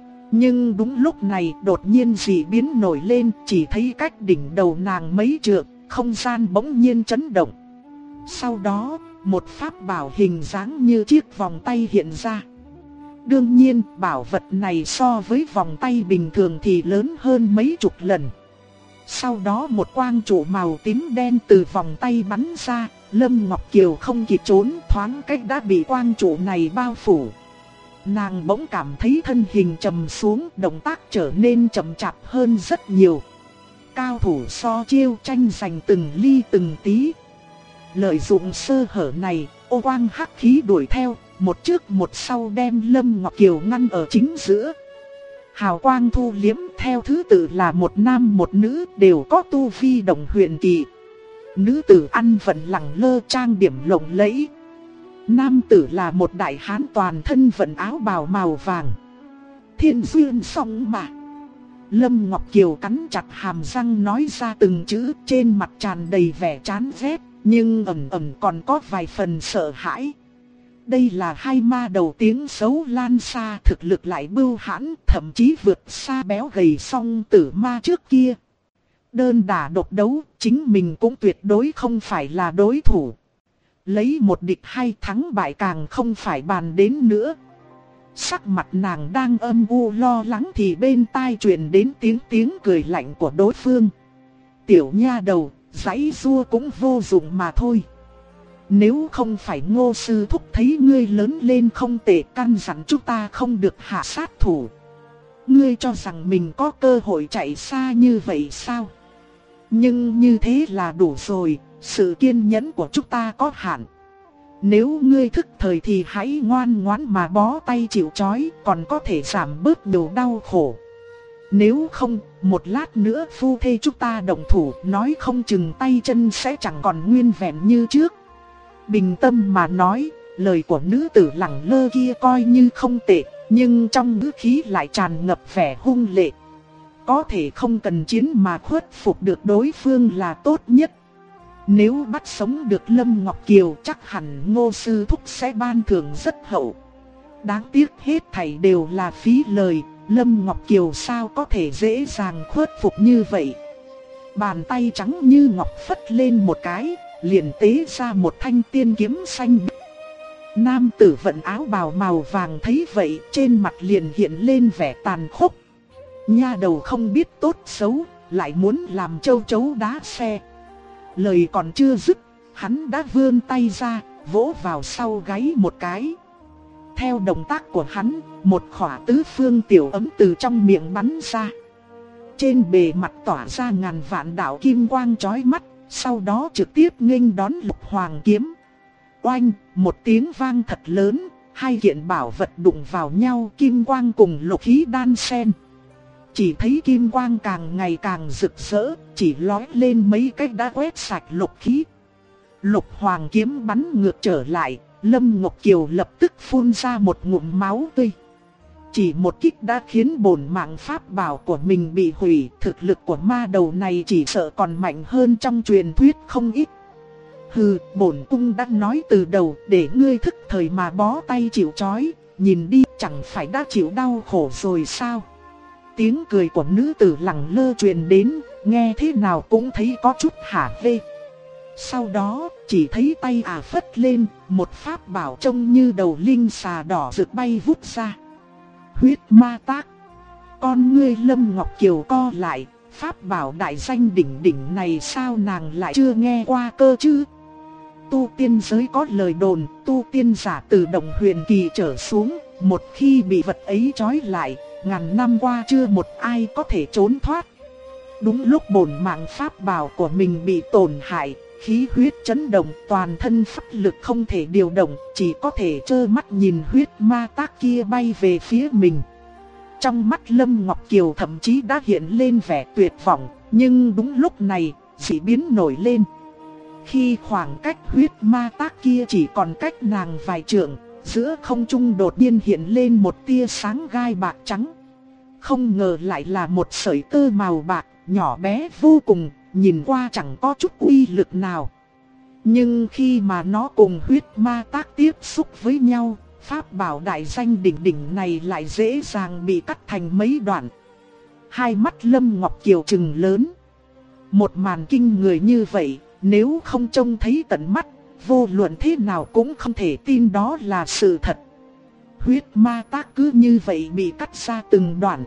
Nhưng đúng lúc này đột nhiên dị biến nổi lên, chỉ thấy cách đỉnh đầu nàng mấy trượng, không gian bỗng nhiên chấn động. Sau đó, một pháp bảo hình dáng như chiếc vòng tay hiện ra. Đương nhiên, bảo vật này so với vòng tay bình thường thì lớn hơn mấy chục lần. Sau đó một quang trụ màu tím đen từ vòng tay bắn ra, Lâm Ngọc Kiều không kịp trốn, thoáng cách đã bị quang trụ này bao phủ. Nàng bỗng cảm thấy thân hình trầm xuống, động tác trở nên chậm chạp hơn rất nhiều. Cao thủ so chiêu tranh giành từng ly từng tí. Lợi dụng sơ hở này, ô quang hắc khí đuổi theo, một trước một sau đem Lâm Ngọc Kiều ngăn ở chính giữa. Hào quang thu liếm theo thứ tự là một nam một nữ, đều có tu vi Động Huyền Kỳ. Nữ tử ăn vận lẳng lơ trang điểm lộng lẫy. Nam tử là một đại hán toàn thân vận áo bào màu vàng. Thiên duyên song mà. Lâm Ngọc Kiều cắn chặt hàm răng nói ra từng chữ, trên mặt tràn đầy vẻ chán ghét, nhưng ẩn ẩn còn có vài phần sợ hãi. Đây là hai ma đầu tiếng xấu lan xa, thực lực lại bưu hãn, thậm chí vượt xa béo gầy song tử ma trước kia. Đơn đả độc đấu, chính mình cũng tuyệt đối không phải là đối thủ. Lấy một địch hai, thắng bại càng không phải bàn đến nữa. Sắc mặt nàng đang âm u lo lắng thì bên tai truyền đến tiếng cười lạnh của đối phương. Tiểu nha đầu, giãy giụa cũng vô dụng mà thôi. Nếu không phải Ngô sư thúc thấy ngươi lớn lên không tệ, căn dặn chúng ta không được hạ sát thủ. ngươi cho rằng mình có cơ hội chạy xa như vậy sao? Nhưng như thế là đủ rồi, sự kiên nhẫn của chúng ta có hạn. Nếu ngươi thức thời thì hãy ngoan ngoãn mà bó tay chịu trói, còn có thể giảm bớt nhiều đau khổ. Nếu không, một lát nữa phu thê chúng ta động thủ, nói không chừng tay chân sẽ chẳng còn nguyên vẹn như trước. Bình tâm mà nói, lời của nữ tử lẳng lơ kia coi như không tệ, nhưng trong ngữ khí lại tràn ngập vẻ hung lệ. Có thể không cần chiến mà khuất phục được đối phương là tốt nhất. Nếu bắt sống được Lâm Ngọc Kiều chắc hẳn Ngô Sư Thúc sẽ ban thưởng rất hậu. Đáng tiếc hết thảy đều là phí lời, Lâm Ngọc Kiều sao có thể dễ dàng khuất phục như vậy. Bàn tay trắng như ngọc phất lên một cái, liền tế ra một thanh tiên kiếm xanh biếc. Nam tử vận áo bào màu vàng thấy vậy, trên mặt liền hiện lên vẻ tàn khốc. Nha đầu không biết tốt xấu, lại muốn làm châu chấu đá xe. Lời còn chưa dứt, hắn đã vươn tay ra, vỗ vào sau gáy một cái. Theo động tác của hắn, một khỏa tứ phương tiểu ấm từ trong miệng bắn ra. Trên bề mặt tỏa ra ngàn vạn đạo kim quang chói mắt, sau đó trực tiếp nghênh đón Lục Hoàng kiếm. Oanh, một tiếng vang thật lớn, hai kiện bảo vật đụng vào nhau, kim quang cùng lục khí đan xen. Chỉ thấy kim quang càng ngày càng rực rỡ, chỉ lói lên mấy cái đã quét sạch lục khí. Lục Hoàng kiếm bắn ngược trở lại, Lâm Ngọc Kiều lập tức phun ra một ngụm máu tươi. Chỉ một kích đã khiến bổn mạng pháp bảo của mình bị hủy, thực lực của ma đầu này chỉ sợ còn mạnh hơn trong truyền thuyết không ít. Hừ, bổn cung đã nói từ đầu để ngươi thức thời mà bó tay chịu trói, nhìn đi chẳng phải đã chịu đau khổ rồi sao? Tiếng cười của nữ tử lẳng lơ truyền đến, nghe thế nào cũng thấy có chút hả hê. Sau đó, chỉ thấy tay phất lên, một pháp bảo trông như đầu linh xà đỏ rực bay vút ra. Huyết ma tác. Con ngươi Lâm Ngọc Kiều co lại, pháp bảo đại danh đỉnh đỉnh này sao nàng lại chưa nghe qua cơ chứ? Tu tiên giới có lời đồn, tu tiên giả từ động huyền kỳ trở xuống, một khi bị vật ấy trói lại, ngàn năm qua chưa một ai có thể trốn thoát. Đúng lúc bổn mạng pháp bảo của mình bị tổn hại, khí huyết chấn động, toàn thân pháp lực không thể điều động, chỉ có thể trơ mắt nhìn huyết ma tác kia bay về phía mình. Trong mắt Lâm Ngọc Kiều thậm chí đã hiện lên vẻ tuyệt vọng, nhưng đúng lúc này, dị biến nổi lên. Khi khoảng cách huyết ma tác kia chỉ còn cách nàng vài trượng, giữa không trung đột nhiên hiện lên một tia sáng gai bạc trắng. Không ngờ lại là một sợi tơ màu bạc, nhỏ bé vô cùng, nhìn qua chẳng có chút uy lực nào. Nhưng khi mà nó cùng huyết ma tác tiếp xúc với nhau, pháp bảo đại danh đỉnh đỉnh này lại dễ dàng bị cắt thành mấy đoạn. Hai mắt Lâm Ngọc Kiều trừng lớn. Một màn kinh người như vậy, nếu không trông thấy tận mắt, vô luận thế nào cũng không thể tin đó là sự thật. Huyết ma tác cứ như vậy bị cắt ra từng đoạn.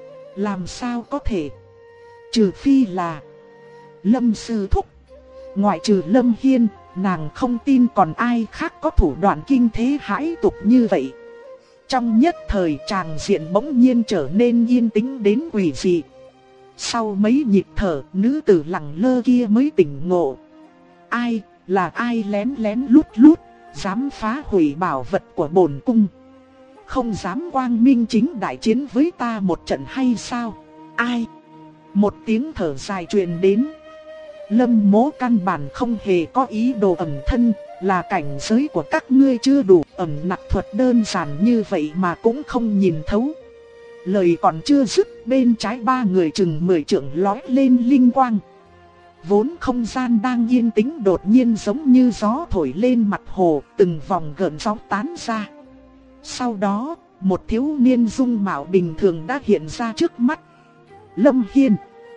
Làm sao có thể? Trừ phi là Lâm Sư Thúc. Ngoại trừ Lâm Hiên, nàng không tin còn ai khác có thủ đoạn kinh thế hãi tục như vậy. Trong nhất thời tràng diện bỗng nhiên trở nên yên tĩnh đến quỷ dị. Sau mấy nhịp thở, nữ tử lẳng lơ kia mới tỉnh ngộ. Ai, là ai lén lén lút lút, dám phá hủy bảo vật của bổn cung? Không dám quang minh chính đại chiến với ta một trận hay sao? Ai? Một tiếng thở dài truyền đến. Lâm Mỗ căn bản không hề có ý đồ ẩn thân, là cảnh giới của các ngươi chưa đủ, ẩn nặc thuật đơn giản như vậy mà cũng không nhìn thấu. Lời còn chưa dứt, bên trái ba người chừng 10 trượng lói lên linh quang. Vốn không gian đang yên tĩnh đột nhiên giống như gió thổi lên mặt hồ, từng vòng gợn sóng tán ra. Sau đó, một thiếu niên dung mạo bình thường đã hiện ra trước mắt. Lâm Hiên.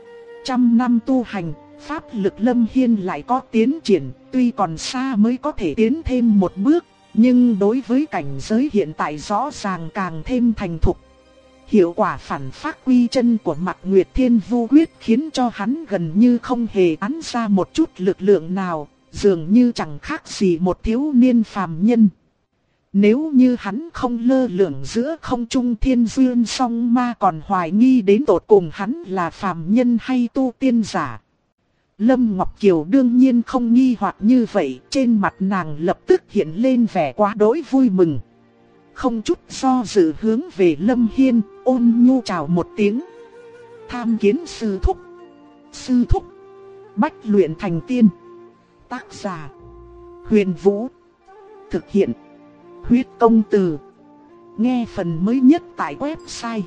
Trăm năm tu hành, pháp lực Lâm Hiên lại có tiến triển, tuy còn xa mới có thể tiến thêm một bước, nhưng đối với cảnh giới hiện tại rõ ràng càng thêm thành thục. Hiệu quả phản phát quy chân của Mạc Nguyệt Thiên Vu Quyết khiến cho hắn gần như không hề bắn ra một chút lực lượng nào, dường như chẳng khác gì một thiếu niên phàm nhân. Nếu như hắn không lơ lửng giữa không trung thiên duyên song ma còn hoài nghi đến tột cùng hắn là phàm nhân hay tu tiên giả. Lâm Ngọc Kiều đương nhiên không nghi hoặc như vậy, trên mặt nàng lập tức hiện lên vẻ quá đỗi vui mừng. Không chút do dự hướng về Lâm Hiên, ôn nhu chào một tiếng. Tham kiến sư thúc. Sư thúc. Bách luyện thành tiên. Tác giả. Huyền Vũ. Thực hiện. Huyết công từ. Nghe phần mới nhất tại website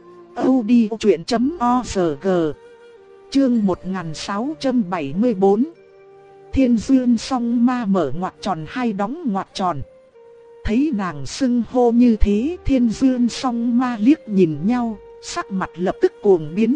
audiochuyện.org. Chương 1674. Thiên duyên song ma mở ngoặc tròn hay đóng ngoặc tròn. Thấy nàng xưng hô như thế, thiên duyên song ma liếc nhìn nhau, sắc mặt lập tức cuồng biến.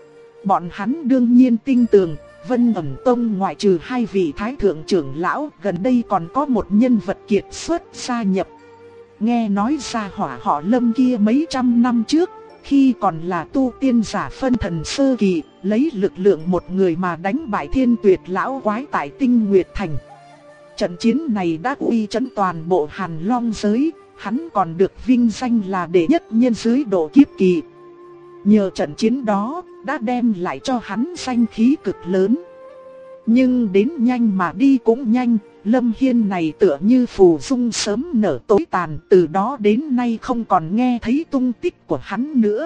Bọn hắn đương nhiên tin tưởng, Vân Ẩn Tông ngoại trừ hai vị thái thượng trưởng lão, gần đây còn có một nhân vật kiệt xuất gia nhập. Nghe nói gia hỏa họ Lâm kia mấy trăm năm trước, khi còn là tu tiên giả phân thần sơ kỳ, lấy lực lượng một người mà đánh bại Thiên Tuyệt lão quái tại Tinh Nguyệt Thành. Trận chiến này đã uy chấn toàn bộ Hàn Long giới, hắn còn được vinh danh là đệ nhất nhân dưới độ kiếp kỳ. Nhờ trận chiến đó, đã đem lại cho hắn danh khí cực lớn. Nhưng đến nhanh mà đi cũng nhanh, Lâm Hiên này tựa như phù dung sớm nở tối tàn, từ đó đến nay không còn nghe thấy tung tích của hắn nữa.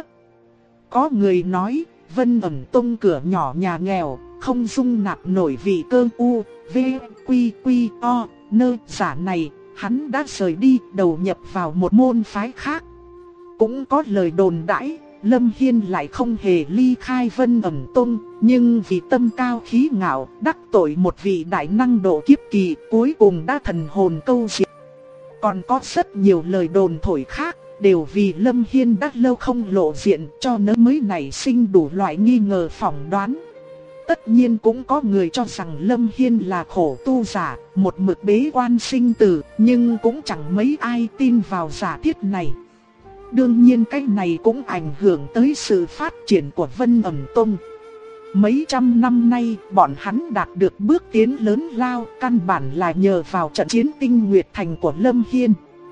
Có người nói, Vân Ẩn Tông cửa nhỏ nhà nghèo, không dung nạp nổi vị cơ u, v, quy quy o, nơ giả này, hắn đã rời đi đầu nhập vào một môn phái khác. Cũng có lời đồn đãi, Lâm Hiên lại không hề ly khai Vân Ẩn Tông, nhưng vì tâm cao khí ngạo, đắc tội một vị đại năng độ kiếp kỳ, cuối cùng đã thần hồn câu diệt. Còn có rất nhiều lời đồn thổi khác, đều vì Lâm Hiên đã lâu không lộ diện, cho nên mới nảy sinh đủ loại nghi ngờ phỏng đoán. Tất nhiên cũng có người cho rằng Lâm Hiên là khổ tu giả, một mực bế quan sinh tử, nhưng cũng chẳng mấy ai tin vào giả thiết này. Đương nhiên cái này cũng ảnh hưởng tới sự phát triển của Vân Ẩn Tông. Mấy trăm năm nay, bọn hắn đạt được bước tiến lớn lao, căn bản là nhờ vào trận chiến Tinh Nguyệt Thành của Lâm Hiên.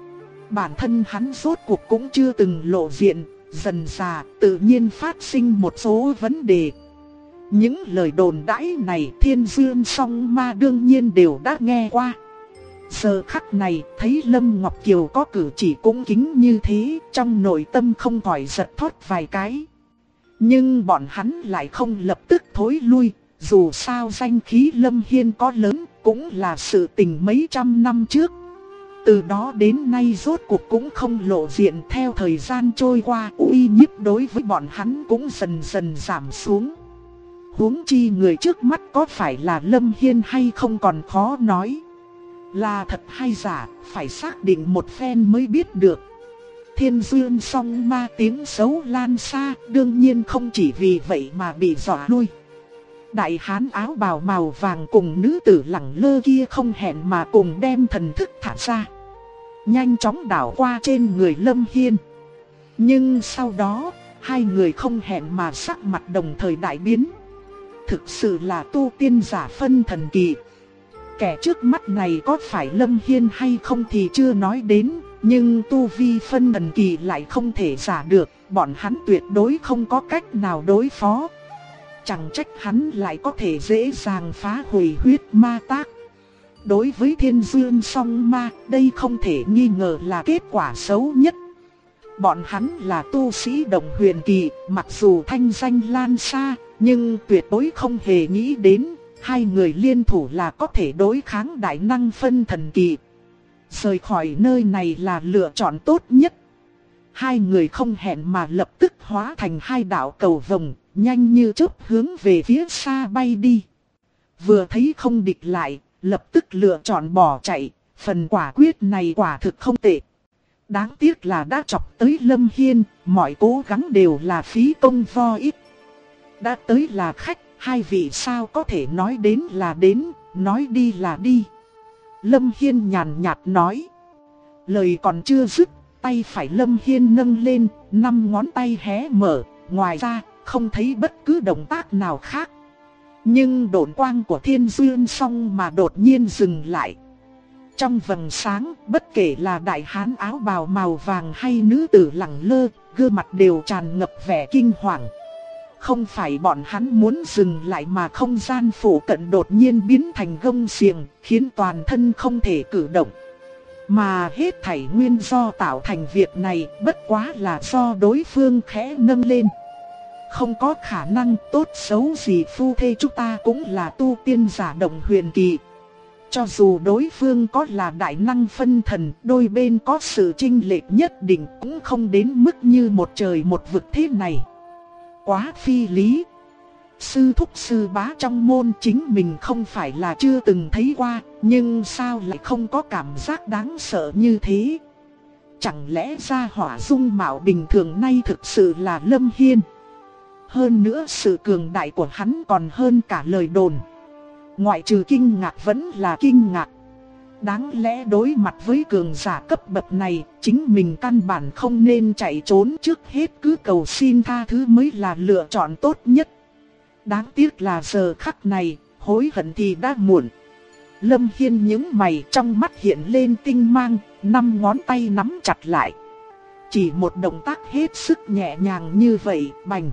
Bản thân hắn rốt cuộc cũng chưa từng lộ diện, dần dà tự nhiên phát sinh một số vấn đề. Những lời đồn đãi này Thiên Dương Song Ma đương nhiên đều đã nghe qua. Giờ khắc này thấy Lâm Ngọc Kiều có cử chỉ cũng kính như thế, trong nội tâm không khỏi giật thót vài cái. Nhưng bọn hắn lại không lập tức thối lui, dù sao danh khí Lâm Hiên có lớn cũng là sự tình mấy trăm năm trước. Từ đó đến nay rốt cuộc cũng không lộ diện, theo thời gian trôi qua uy nhiếp đối với bọn hắn cũng dần dần giảm xuống. Huống chi người trước mắt có phải là Lâm Hiên hay không còn khó nói. Là thật hay giả, phải xác định một phen mới biết được. Thiên duyên song ma tiếng xấu lan xa, đương nhiên không chỉ vì vậy mà bị dọa lui. Đại hán áo bào màu vàng cùng nữ tử lẳng lơ kia không hẹn mà cùng đem thần thức thả ra, nhanh chóng đảo qua trên người Lâm Hiên. Nhưng sau đó, hai người không hẹn mà sắc mặt đồng thời đại biến. Thực sự là tu tiên giả phân thần kỳ. Kẻ trước mắt này có phải Lâm Hiên hay không thì chưa nói đến, nhưng tu vi phân thần kỳ lại không thể giả được, bọn hắn tuyệt đối không có cách nào đối phó. Chẳng trách hắn lại có thể dễ dàng phá hủy huyết ma tác. Đối với Thiên Dương Song Ma, đây không thể nghi ngờ là kết quả xấu nhất. Bọn hắn là tu sĩ đồng huyền kỳ, mặc dù thanh danh lan xa, nhưng tuyệt đối không hề nghĩ đến hai người liên thủ là có thể đối kháng đại năng phân thần kỳ. Rời khỏi nơi này là lựa chọn tốt nhất. Hai người không hẹn mà lập tức hóa thành hai đạo cầu vồng, nhanh như chớp hướng về phía xa bay đi. Vừa thấy không địch lại, lập tức lựa chọn bỏ chạy, phần quả quyết này quả thực không tệ. Đáng tiếc là đã chọc tới Lâm Hiên, mọi cố gắng đều là phí công vo ích. Đã tới là khách, hai vị sao có thể nói đến là đến, nói đi là đi. Lâm Hiên nhàn nhạt nói. Lời còn chưa dứt, tay phải Lâm Hiên nâng lên, 5 ngón tay hé mở, ngoài ra không thấy bất cứ động tác nào khác. Nhưng độn quang của Thiên Dương Song mà đột nhiên dừng lại. Trong vầng sáng, bất kể là đại hán áo bào màu vàng hay nữ tử lẳng lơ, gương mặt đều tràn ngập vẻ kinh hoàng. Không phải bọn hắn muốn dừng lại mà không gian phủ cận đột nhiên biến thành gông xiềng, khiến toàn thân không thể cử động. Mà hết thảy nguyên do tạo thành việc này bất quá là do đối phương khẽ nâng lên. Không có khả năng, tốt xấu gì phu thê chúng ta cũng là tu tiên giả động huyền kỳ. Cho dù đối phương có là đại năng phân thần, đôi bên có sự chênh lệch nhất định cũng không đến mức như một trời một vực thế này. Quá phi lý. Sư thúc sư bá trong môn chính mình không phải là chưa từng thấy qua, nhưng sao lại không có cảm giác đáng sợ như thế? Chẳng lẽ gia hỏa dung mạo bình thường nay thực sự là Lâm Hiên? Hơn nữa sự cường đại của hắn còn hơn cả lời đồn. Ngoại trừ kinh ngạc vẫn là kinh ngạc. Đáng lẽ đối mặt với cường giả cấp bậc này, chính mình căn bản không nên chạy trốn, trước hết cứ cầu xin tha thứ mới là lựa chọn tốt nhất. Đáng tiếc là giờ khắc này, hối hận thì đã muộn. Lâm Hiên nhướng mày, trong mắt hiện lên tinh mang, 5 ngón tay nắm chặt lại. Chỉ một động tác hết sức nhẹ nhàng như vậy, bành.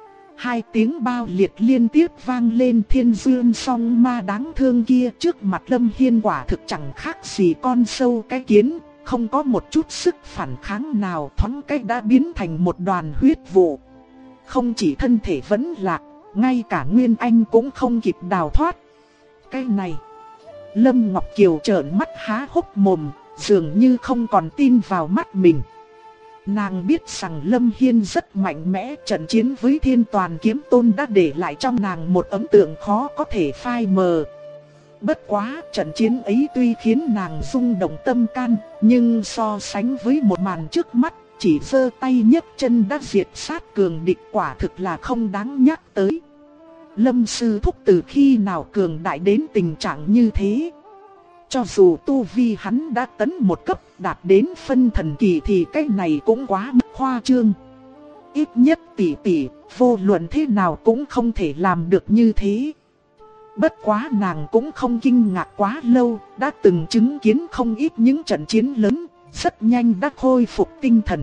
2 tiếng bao liệt liên tiếp vang lên, thiên dương song ma đáng thương kia trước mặt Lâm Hiên quả thực chẳng khác gì con sâu cái kiến, không có một chút sức phản kháng nào, thoáng cái đã biến thành một đoàn huyết vụ. Không chỉ thân thể vẫn lạc, ngay cả Nguyên Anh cũng không kịp đào thoát. Cái này, Lâm Ngọc Kiều trợn mắt há hốc mồm, dường như không còn tin vào mắt mình. Nàng biết rằng Lâm Hiên rất mạnh mẽ, trận chiến với Thiên Toàn Kiếm Tôn đã để lại trong nàng một ấn tượng khó có thể phai mờ. Bất quá, trận chiến ấy tuy khiến nàng rung động tâm can, nhưng so sánh với một màn trước mắt, chỉ giơ tay nhấc chân đã diệt sát cường địch, quả thực là không đáng nhắc tới. Lâm sư thúc từ khi nào cường đại đến tình trạng như thế? Cho dù tu vi hắn đã tấn một cấp đạt đến phân thần kỳ thì cái này cũng quá mức khoa trương. Ít nhất tỷ vô luận thế nào cũng không thể làm được như thế. Bất quá nàng cũng không kinh ngạc quá lâu, đã từng chứng kiến không ít những trận chiến lớn, rất nhanh đã khôi phục tinh thần.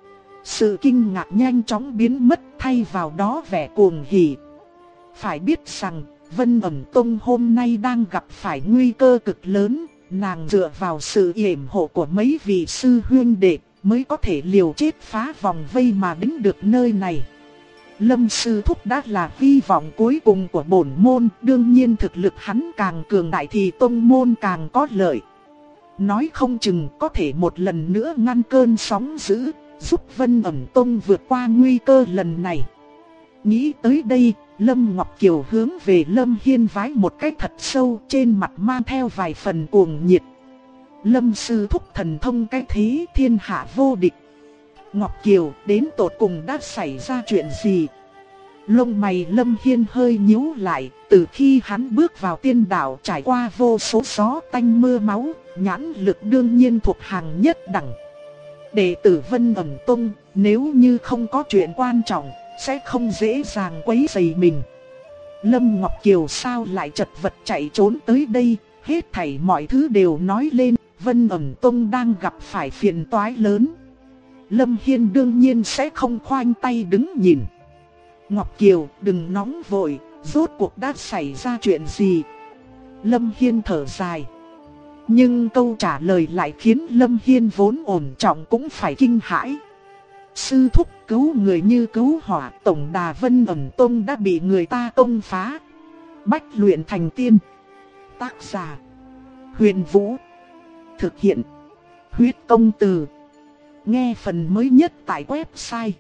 Sự kinh ngạc nhanh chóng biến mất, thay vào đó vẻ cuồng hỉ. Phải biết rằng Vân Ẩm Tông hôm nay đang gặp phải nguy cơ cực lớn, nàng dựa vào sự yểm hộ của mấy vị sư huynh đệ mới có thể liều chết phá vòng vây mà đến được nơi này. Lâm sư thúc đã là hy vọng cuối cùng của bổn môn, đương nhiên thực lực hắn càng cường đại thì tông môn càng có lợi. Nói không chừng có thể một lần nữa ngăn cơn sóng dữ, giúp Vân Ẩm Tông vượt qua nguy cơ lần này. Nghĩ tới đây, Lâm Ngọc Kiều hướng về Lâm Hiên vái một cái thật sâu, trên mặt mang theo vài phần cuồng nhiệt. Lâm sư thúc thần thông cái thế thiên hạ vô địch. Ngọc Kiều, đến tột cùng đã xảy ra chuyện gì? Lông mày Lâm Hiên hơi nhíu lại, từ khi hắn bước vào tiên đạo trải qua vô số gió tanh mưa máu, nhãn lực đương nhiên thuộc hàng nhất đẳng. Đệ tử Vân Ẩm Tông, nếu như không có chuyện quan trọng, sẽ không dễ dàng quấy rầy mình. Lâm Ngọc Kiều sao lại chật vật chạy trốn tới đây, hết thảy mọi thứ đều nói lên, Vân Ẩm Tông đang gặp phải phiền toái lớn. Lâm Hiên đương nhiên sẽ không khoanh tay đứng nhìn. Ngọc Kiều, đừng nóng vội, rốt cuộc đã xảy ra chuyện gì? Lâm Hiên thở dài. Nhưng câu trả lời lại khiến Lâm Hiên vốn ổn trọng cũng phải kinh hãi. Sư thúc, cứu người như cứu hỏa, tổng đà Vân Ẩm Tông đã bị người ta công phá. Bách luyện thành tiên. Tác giả: Huyền Vũ. Thực hiện: Huyết Công Từ. Nghe phần mới nhất tại website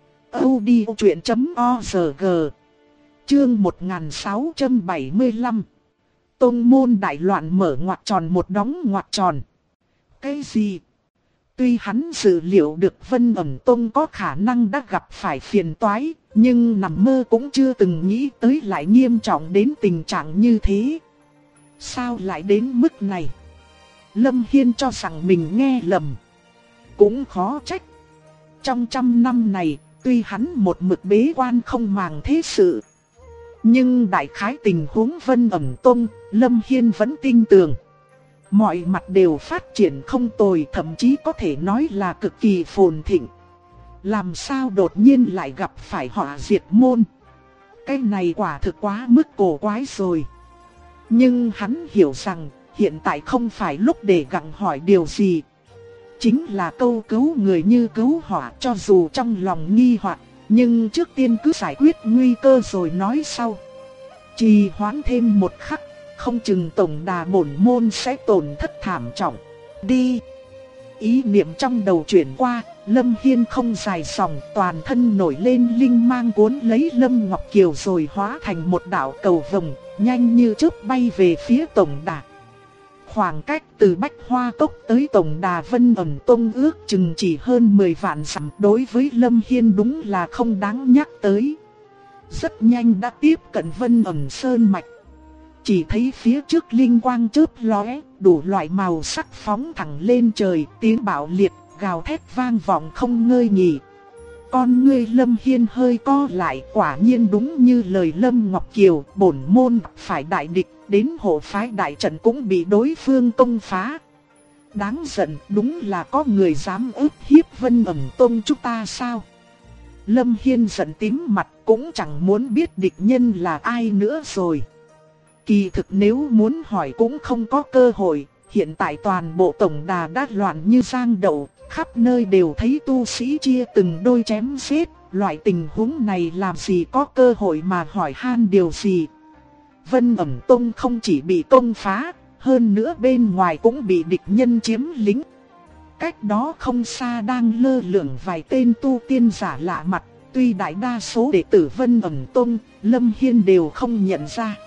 audiochuyện.org. Chương 1675. Tông môn đại loạn mở ngoặc tròn một đóng ngoặc tròn. Cái gì? Tuy hắn dự liệu được Vân Ẩm Tông có khả năng đã gặp phải phiền toái, nhưng nằm mơ cũng chưa từng nghĩ tới lại nghiêm trọng đến tình trạng như thế. Sao lại đến mức này? Lâm Hiên cho rằng mình nghe lầm. Cũng khó trách. Trong 100 năm này, tuy hắn một mực bế quan không màng thế sự, nhưng đại khái tình huống Vân Ẩm Tông, Lâm Hiên vẫn tin tưởng. Mọi mặt đều phát triển không tồi, thậm chí có thể nói là cực kỳ phồn thịnh. Làm sao đột nhiên lại gặp phải họa diệt môn? Cái này quả thực quá mức cổ quái rồi. Nhưng hắn hiểu rằng hiện tại không phải lúc để gặng hỏi điều gì. Chính là câu cứu người như cứu họa, cho dù trong lòng nghi hoặc, nhưng trước tiên cứ giải quyết nguy cơ rồi nói sau. Trì hoãn thêm một khắc, không chừng tổng đà bổn môn sẽ tổn thất thảm trọng. Đi! Ý niệm trong đầu chuyển qua, Lâm Hiên không dài dòng, toàn thân nổi lên linh mang cuốn lấy Lâm Ngọc Kiều rồi hóa thành một đạo cầu vồng, nhanh như chớp bay về phía tổng đà. Khoảng cách từ Bách Hoa Cốc tới tổng đà Vân Ẩn Tông ước chừng chỉ hơn 10 vạn dặm, đối với Lâm Hiên đúng là không đáng nhắc tới. Rất nhanh đã tiếp cận Vân Ẩn Sơn Mạch. Chỉ thấy phía trước linh quang chớp lóe, đủ loại màu sắc phóng thẳng lên trời, tiếng bạo liệt, gào thét vang vọng không ngơi nghỉ. Con ngươi Lâm Hiên hơi co lại, quả nhiên đúng như lời Lâm Ngọc Kiều, bổn môn phải đại địch, đến hộ phái đại trận cũng bị đối phương công phá. Đáng giận, đúng là có người dám ức hiếp Vân Ẩn Tông chúng ta sao? Lâm Hiên giận tím mặt, cũng chẳng muốn biết địch nhân là ai nữa rồi. Kỳ thực nếu muốn hỏi cũng không có cơ hội, hiện tại toàn bộ tổng đà đã loạn như giang đậu, khắp nơi đều thấy tu sĩ chia từng đôi chém giết, loại tình huống này làm gì có cơ hội mà hỏi han điều gì. Vân Ẩn Tông không chỉ bị công phá, hơn nữa bên ngoài cũng bị địch nhân chiếm lĩnh. Cách đó không xa đang lơ lửng vài tên tu tiên giả lạ mặt, tuy đại đa số đệ tử Vân Ẩn Tông, Lâm Hiên đều không nhận ra.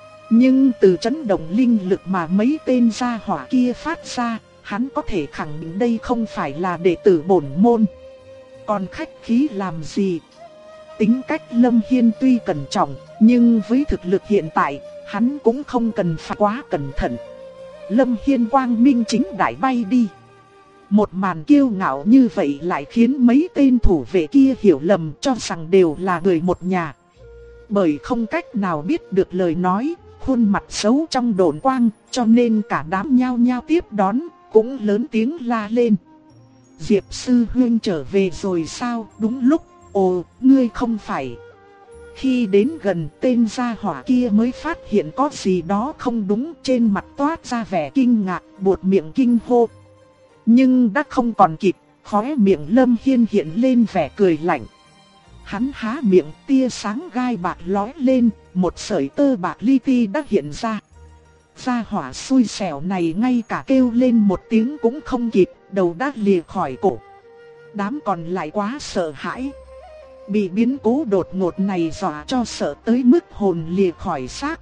Nhưng từ chấn động linh lực mà mấy tên gia hỏa kia phát ra, hắn có thể khẳng định đây không phải là đệ tử bổn môn. Còn khách khí làm gì? Tính cách Lâm Hiên tuy cẩn trọng, nhưng với thực lực hiện tại, hắn cũng không cần phải quá cẩn thận. Lâm Hiên quang minh chính đại bay đi. Một màn kiêu ngạo như vậy lại khiến mấy tên thủ vệ kia hiểu lầm, cho rằng đều là người một nhà. Bởi không cách nào biết được lời nói, khuôn mặt xấu trong độn quang, cho nên cả đám nhao nhao tiếp đón, cũng lớn tiếng la lên. Diệp sư huynh trở về rồi sao? Đúng lúc, ồ, ngươi không phải. Khi đến gần, tên gia hỏa kia mới phát hiện có gì đó không đúng, trên mặt toát ra vẻ kinh ngạc, buột miệng kinh hô. Nhưng đã không còn kịp, khóe miệng Lâm Hiên hiện lên vẻ cười lạnh. Hắn há miệng, tia sáng gai bạc lóe lên, một sợi tơ bạc li ti đã hiện ra. Gia hỏa xui xẻo này ngay cả kêu lên một tiếng cũng không kịp, đầu đã lìa khỏi cổ. Đám còn lại quá sợ hãi. Bị biến cố đột ngột này dọa cho sợ tới mức hồn lìa khỏi xác.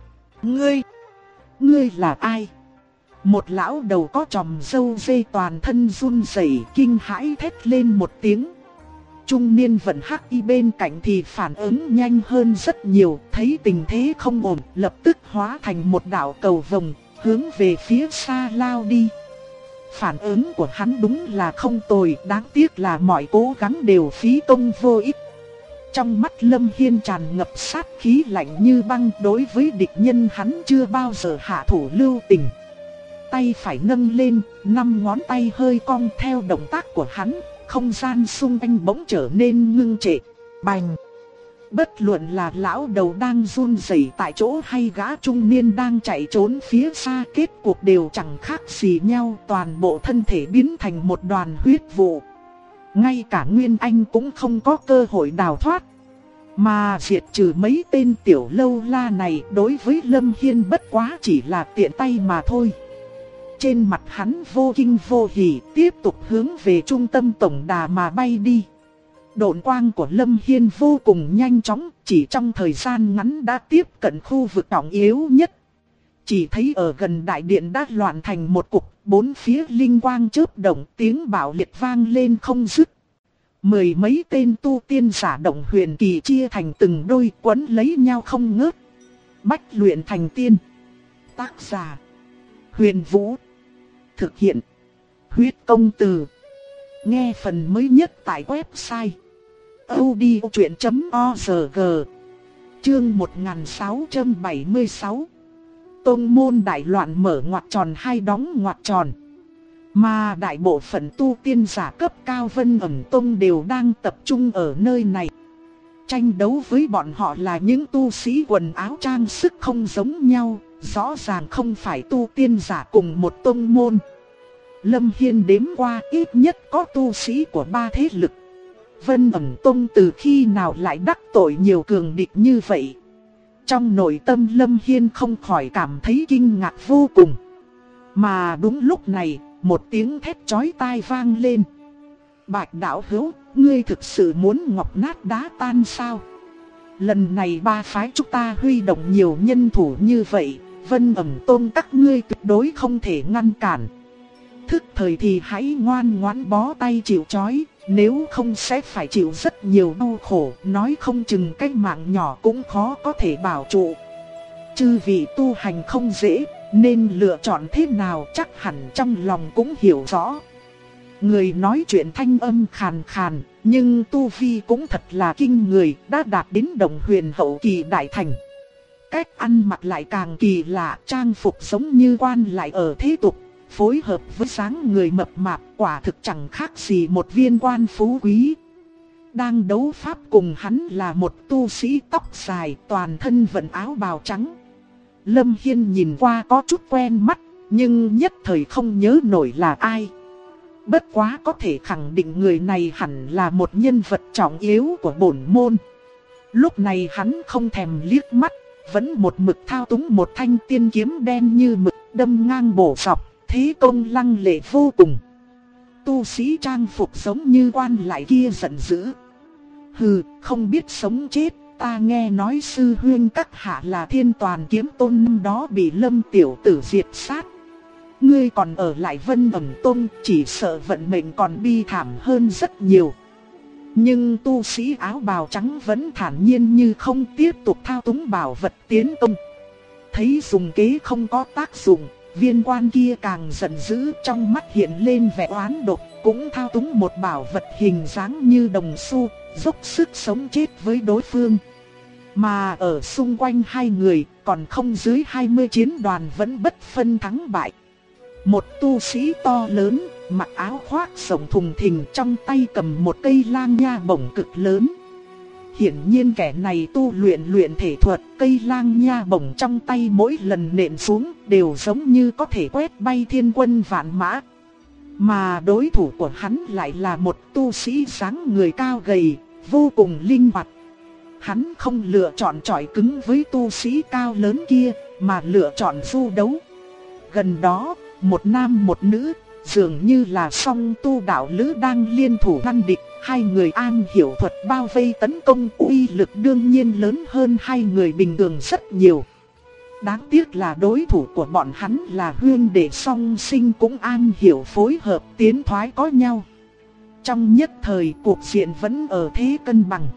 Ngươi là ai? Một lão đầu có chòm râu dê toàn thân run rẩy kinh hãi thét lên một tiếng. Trung niên vận hắc y bên cạnh thì phản ứng nhanh hơn rất nhiều, thấy tình thế không ổn, lập tức hóa thành một đạo cầu vồng, hướng về phía xa lao đi. Phản ứng của hắn đúng là không tồi, đáng tiếc là mọi cố gắng đều phí công vô ích. Trong mắt Lâm Hiên tràn ngập sát khí lạnh như băng, đối với địch nhân hắn chưa bao giờ hạ thủ lưu tình. Tay phải nâng lên, 5 ngón tay hơi cong theo động tác của hắn, không gian xung quanh bỗng trở nên ngưng trệ. Bành! Bất luận là lão đầu đang run rẩy tại chỗ hay gã trung niên đang chạy trốn phía xa, kết cuộc đều chẳng khác gì nhau, toàn bộ thân thể biến thành một đoàn huyết vụ. Ngay cả Nguyên Anh cũng không có cơ hội đào thoát. Mà diệt trừ mấy tên tiểu lâu la này đối với Lâm Hiên bất quá chỉ là tiện tay mà thôi. Trên mặt hắn vô kinh vô hỉ, tiếp tục hướng về trung tâm tổng đà mà bay đi. Độn quang của Lâm Hiên vô cùng nhanh chóng, chỉ trong thời gian ngắn đã tiếp cận khu vực trọng yếu nhất. Chỉ thấy ở gần đại điện đã loạn thành một cục, bốn phía linh quang chớp động, tiếng bạo liệt vang lên không dứt. Mười mấy tên tu tiên giả động huyền kỳ chia thành từng đôi quấn lấy nhau không ngớt. Bách luyện thành tiên. Tác giả: Huyền Vũ. Thực hiện: Huyết Công Từ. Nghe phần mới nhất tại website audiochuyện.org. Chương 1676. tông môn đại loạn mở ngoặc tròn hai đóng ngoặc tròn. Mà đại bộ phận tu tiên giả cấp cao Vân Ẩm Tông đều đang tập trung ở nơi này. Tranh đấu với bọn họ là những tu sĩ quần áo trang sức không giống nhau, rõ ràng không phải tu tiên giả cùng một tông môn. Lâm Hiên đếm qua ít nhất có tu sĩ của ba thế lực. Vân Ẩm Tông từ khi nào lại đắc tội nhiều cường địch như vậy? Trong nội tâm Lâm Hiên không khỏi cảm thấy kinh ngạc vô cùng. Mà đúng lúc này, một tiếng thét chói tai vang lên. Bạch đạo hữu, ngươi thực sự muốn ngọc nát đá tan sao? Lần này ba phái chúng ta huy động nhiều nhân thủ như vậy, Vân Ẩm Tông các ngươi tuyệt đối không thể ngăn cản. Thức thời thì hãy ngoan ngoãn bó tay chịu trói, nếu không sẽ phải chịu rất nhiều đau khổ, nói không chừng cái mạng nhỏ cũng khó có thể bảo trụ. Chư vị tu hành không dễ, nên lựa chọn thế nào chắc hẳn trong lòng cũng hiểu rõ. Người nói chuyện thanh âm khàn khàn, nhưng tu vi cũng thật là kinh người, đã đạt đến Động Huyền hậu kỳ đại thành. Cách ăn mặc lại càng kỳ lạ, trang phục giống như quan lại ở thế tục, phối hợp với dáng người mập mạp, quả thực chẳng khác gì một viên quan phú quý. Đang đấu pháp cùng hắn là một tu sĩ tóc dài, toàn thân vận áo bào trắng. Lâm Hiên nhìn qua có chút quen mắt, nhưng nhất thời không nhớ nổi là ai. Bất quá có thể khẳng định người này hẳn là một nhân vật trọng yếu của bổn môn. Lúc này hắn không thèm liếc mắt, vẫn một mực thao túng một thanh tiên kiếm đen như mực đâm ngang bổ dọc, thế công lăng lệ vô cùng. Tu sĩ trang phục giống như quan lại kia giận dữ. Hừ, không biết sống chết, ta nghe nói sư huynh các hạ là Thiên Toàn Kiếm Tôn năm đó bị Lâm tiểu tử diệt sát. Ngươi còn ở lại Vân Ẩm Tông, chỉ sợ vận mệnh còn bi thảm hơn rất nhiều. Nhưng tu sĩ áo bào trắng vẫn thản nhiên như không, tiếp tục thao túng bảo vật tiến công. Thấy dùng kế không có tác dụng, viên quan kia càng giận dữ, trong mắt hiện lên vẻ oán độc, cũng thao túng một bảo vật hình dáng như đồng xu, dốc sức sống chết với đối phương. Mà ở xung quanh hai người, còn không dưới 20 chiến đoàn vẫn bất phân thắng bại. Một tu sĩ to lớn, mặc áo khoác rộng thùng thình, trong tay cầm một cây lang nha bổng cực lớn. Hiển nhiên kẻ này tu luyện thể thuật, cây lang nha bổng trong tay mỗi lần nện xuống đều giống như có thể quét bay thiên quân vạn mã. Mà đối thủ của hắn lại là một tu sĩ dáng người cao gầy, vô cùng linh hoạt. Hắn không lựa chọn chọi cứng với tu sĩ cao lớn kia, mà lựa chọn du đấu. Gần đó, một nam một nữ, dường như là song tu đạo lữ đang liên thủ ngăn địch. Hai người am hiểu thuật bao vây tấn công, uy lực đương nhiên lớn hơn hai người bình thường rất nhiều. Đáng tiếc là đối thủ của bọn hắn là huynh đệ song sinh, cũng am hiểu phối hợp tiến thoái có nhau. Trong nhất thời cuộc diện vẫn ở thế cân bằng.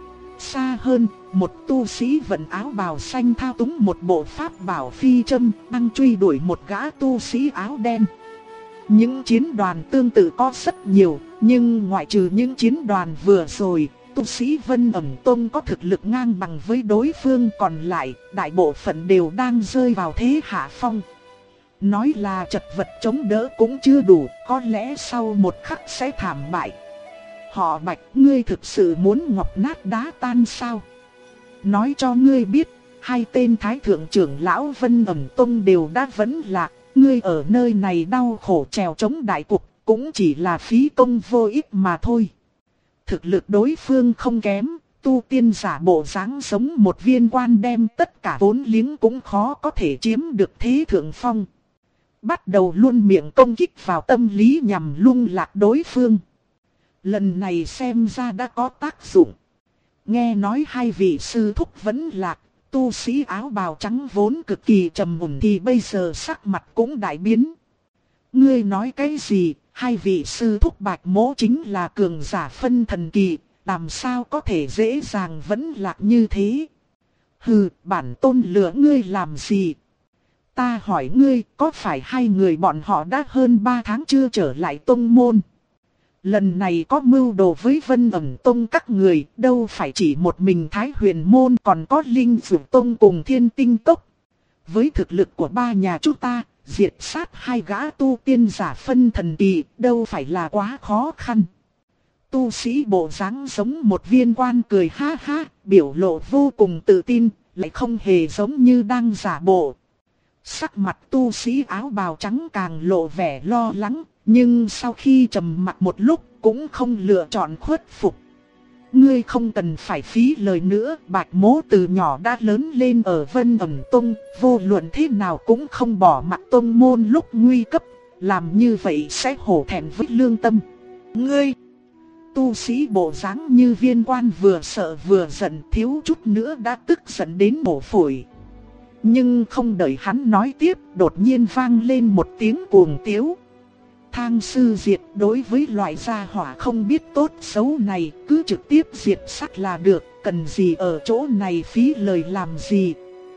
Xa hơn, một tu sĩ vận áo bào xanh thao túng một bộ pháp bảo phi châm, đang truy đuổi một gã tu sĩ áo đen. Những chiến đoàn tương tự có rất nhiều, nhưng ngoại trừ những chiến đoàn vừa rồi, tu sĩ Vân Ẩm Tông có thực lực ngang bằng với đối phương, còn lại, đại bộ phận đều đang rơi vào thế hạ phong. Nói là chật vật chống đỡ cũng chưa đủ, có lẽ sau một khắc sẽ thảm bại. Họ Bạch, ngươi thực sự muốn ngọc nát đá tan sao? Nói cho ngươi biết, hai tên thái thượng trưởng lão Vân Ẩm Tông đều đã vẫn lạc. Ngươi ở nơi này đau khổ trèo chống đại cục, cũng chỉ là phí công vô ích mà thôi. Thực lực đối phương không kém, tu tiên giả bộ dáng giống một viên quan, đem tất cả vốn liếng cũng khó có thể chiếm được thế thượng phong. Bắt đầu luôn miệng công kích vào tâm lý nhằm lung lạc đối phương. Lần này xem ra đã có tác dụng. Nghe nói hai vị sư thúc vẫn lạc. Tu sĩ áo bào trắng vốn cực kỳ trầm ổn thì bây giờ sắc mặt cũng đại biến. Ngươi nói cái gì? Hai vị sư thúc Bạch Mỗ chính là cường giả phân thần kỳ, làm sao có thể dễ dàng vẫn lạc như thế? Hừ, bản tôn lừa ngươi làm gì? Ta hỏi ngươi, có phải hai người bọn họ đã hơn 3 tháng chưa trở lại tông môn? Lần này có mưu đồ với Vân Ẩm Tông các người, đâu phải chỉ một mình Thái Huyền Môn, còn có Linh Dược Tông cùng Thiên Tinh Cốc. với thực lực của ba nhà chúng ta, diệt sát hai gã tu tiên giả phân thần kỳ đâu phải là quá khó khăn. Tu sĩ bộ dáng giống một viên quan cười ha ha, biểu lộ vô cùng tự tin, lại không hề giống như đang giả bộ. Sắc mặt tu sĩ áo bào trắng càng lộ vẻ lo lắng, nhưng sau khi trầm mặc một lúc cũng không lựa chọn khuất phục. Ngươi không cần phải phí lời nữa, Bạch Mỗ từ nhỏ đã lớn lên ở Vân Ẩn Tông, vô luận thế nào cũng không bỏ mặc tông môn lúc nguy cấp, làm như vậy sẽ hổ thẹn với lương tâm. Ngươi, tu sĩ bộ dáng như viên quan vừa sợ vừa giận, thiếu chút nữa đã tức giận đến bổ phổi. Nhưng không đợi hắn nói tiếp, đột nhiên vang lên một tiếng cuồng tiếu. Thang sư diệt, đối với loại gia hỏa không biết tốt xấu này, cứ trực tiếp diệt sát là được, cần gì ở chỗ này phí lời làm gì.